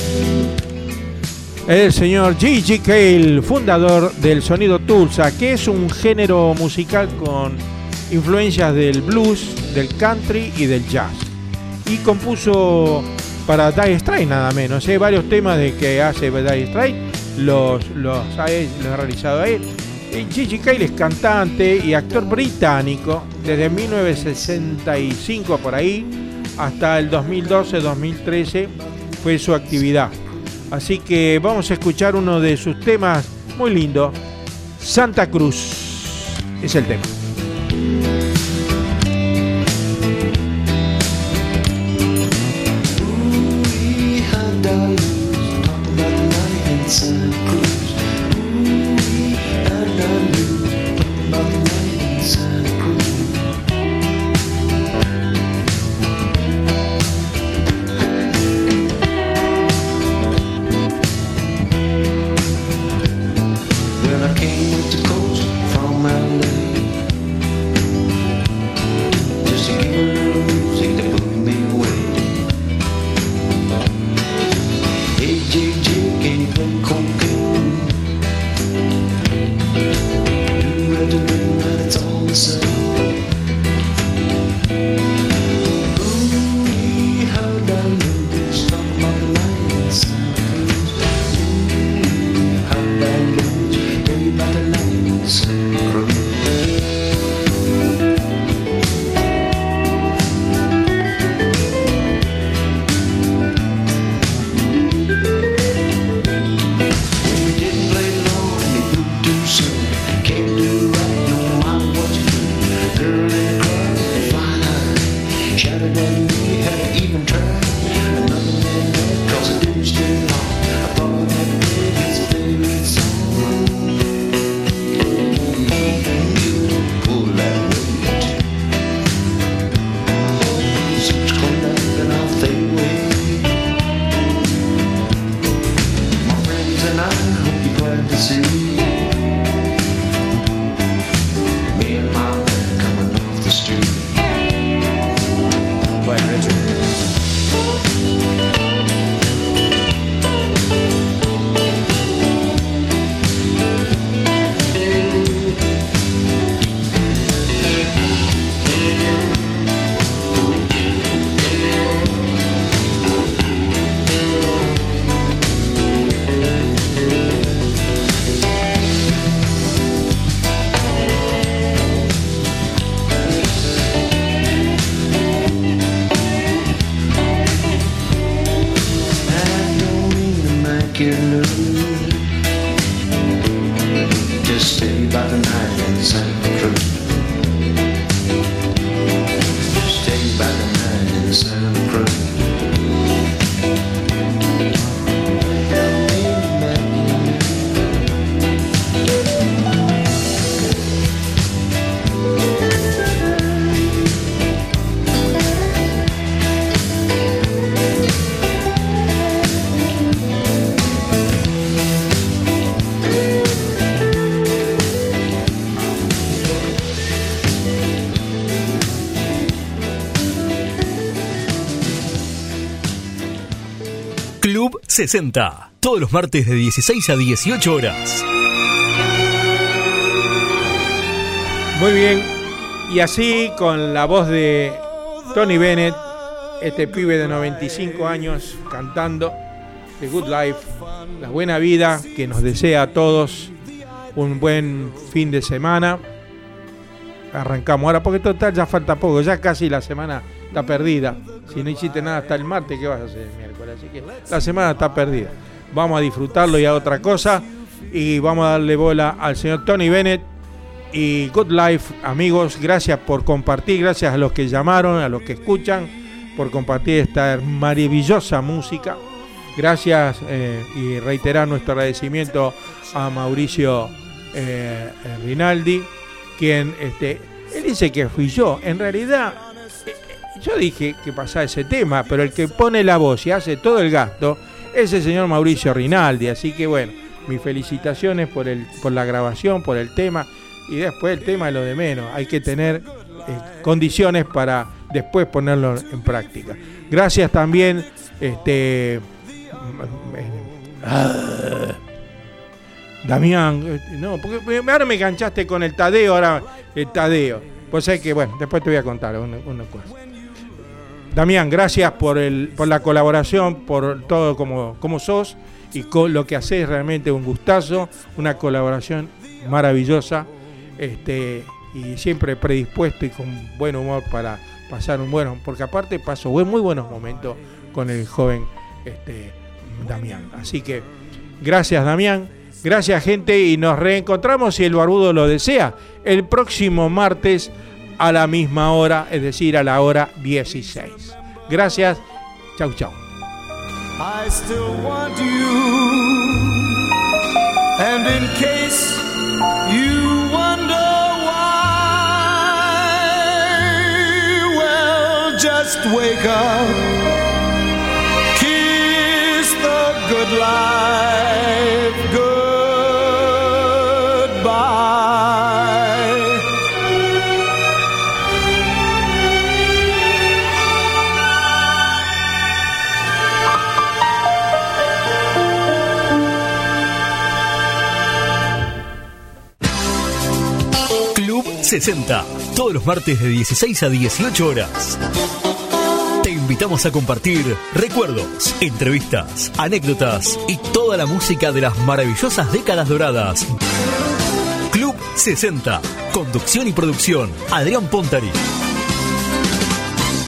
El señor Gigi Cale, fundador del sonido Tulsa, que es un género musical con influencias del blues, del country y del jazz. Y compuso para Dire Straits nada menos, ¿eh? Varios temas de que hace Dire Straits los, los, ha, los ha realizado a él. Y Gigi Cale es cantante y actor británico desde mil novecientos sesenta y cinco por ahí hasta el dos mil doce dos mil trece fue su actividad. Así que vamos a escuchar uno de sus temas muy lindo, Santa Cruz es el tema. When I came to coast from L A, you lose. Just stay by the night in Santa Cruz. Stay by the night in Santa Cruz. Club sesenta, todos los martes de dieciséis a dieciocho horas. Muy bien, y así con la voz de Tony Bennett, este pibe de noventa y cinco años cantando The Good Life, la buena vida que nos desea a todos un buen fin de semana. Arrancamos ahora porque total ya falta poco, ya casi la semana está perdida. Si no hiciste nada hasta el martes, ¿qué vas a hacer el miércoles? Así que la semana está perdida. Vamos a disfrutarlo y a otra cosa. Y vamos a darle bola al señor Tony Bennett y Good Life. Amigos, gracias por compartir, gracias a los que llamaron, a los que escuchan, por compartir esta maravillosa música. Gracias eh, y reiterar nuestro agradecimiento a Mauricio eh, Rinaldi, quien, este, él dice que fui yo. En realidad, yo dije que pasaba ese tema, pero el que pone la voz y hace todo el gasto es el señor Mauricio Rinaldi. Así que bueno, mis felicitaciones por, el, por la grabación, por el tema. Y después el tema es lo de menos. Hay que tener eh, condiciones para después ponerlo en práctica. Gracias también, este, ah, Damián. No, porque ahora me enganchaste con el Tadeo, ahora el Tadeo. Pues es que, bueno, después te voy a contar una, una cosa. Damián, gracias por el por la colaboración, por todo como, como sos y con lo que haces, realmente un gustazo, una colaboración maravillosa, este, y siempre predispuesto y con buen humor para pasar un bueno, porque aparte paso muy buenos momentos con el joven este, Damián. Así que gracias, Damián, gracias, gente, y nos reencontramos, si el barbudo lo desea, el próximo martes a la misma hora, es decir, a la hora dieciséis. Gracias, chau, chau. I still want you, and in case you wonder why, well, just wake up, kiss the good life goodbye. sesenta, todos los martes de dieciséis a dieciocho horas. Te invitamos a compartir recuerdos, entrevistas, anécdotas y toda la música de las maravillosas décadas doradas. Club sesenta, conducción y producción, Adrián Pontari.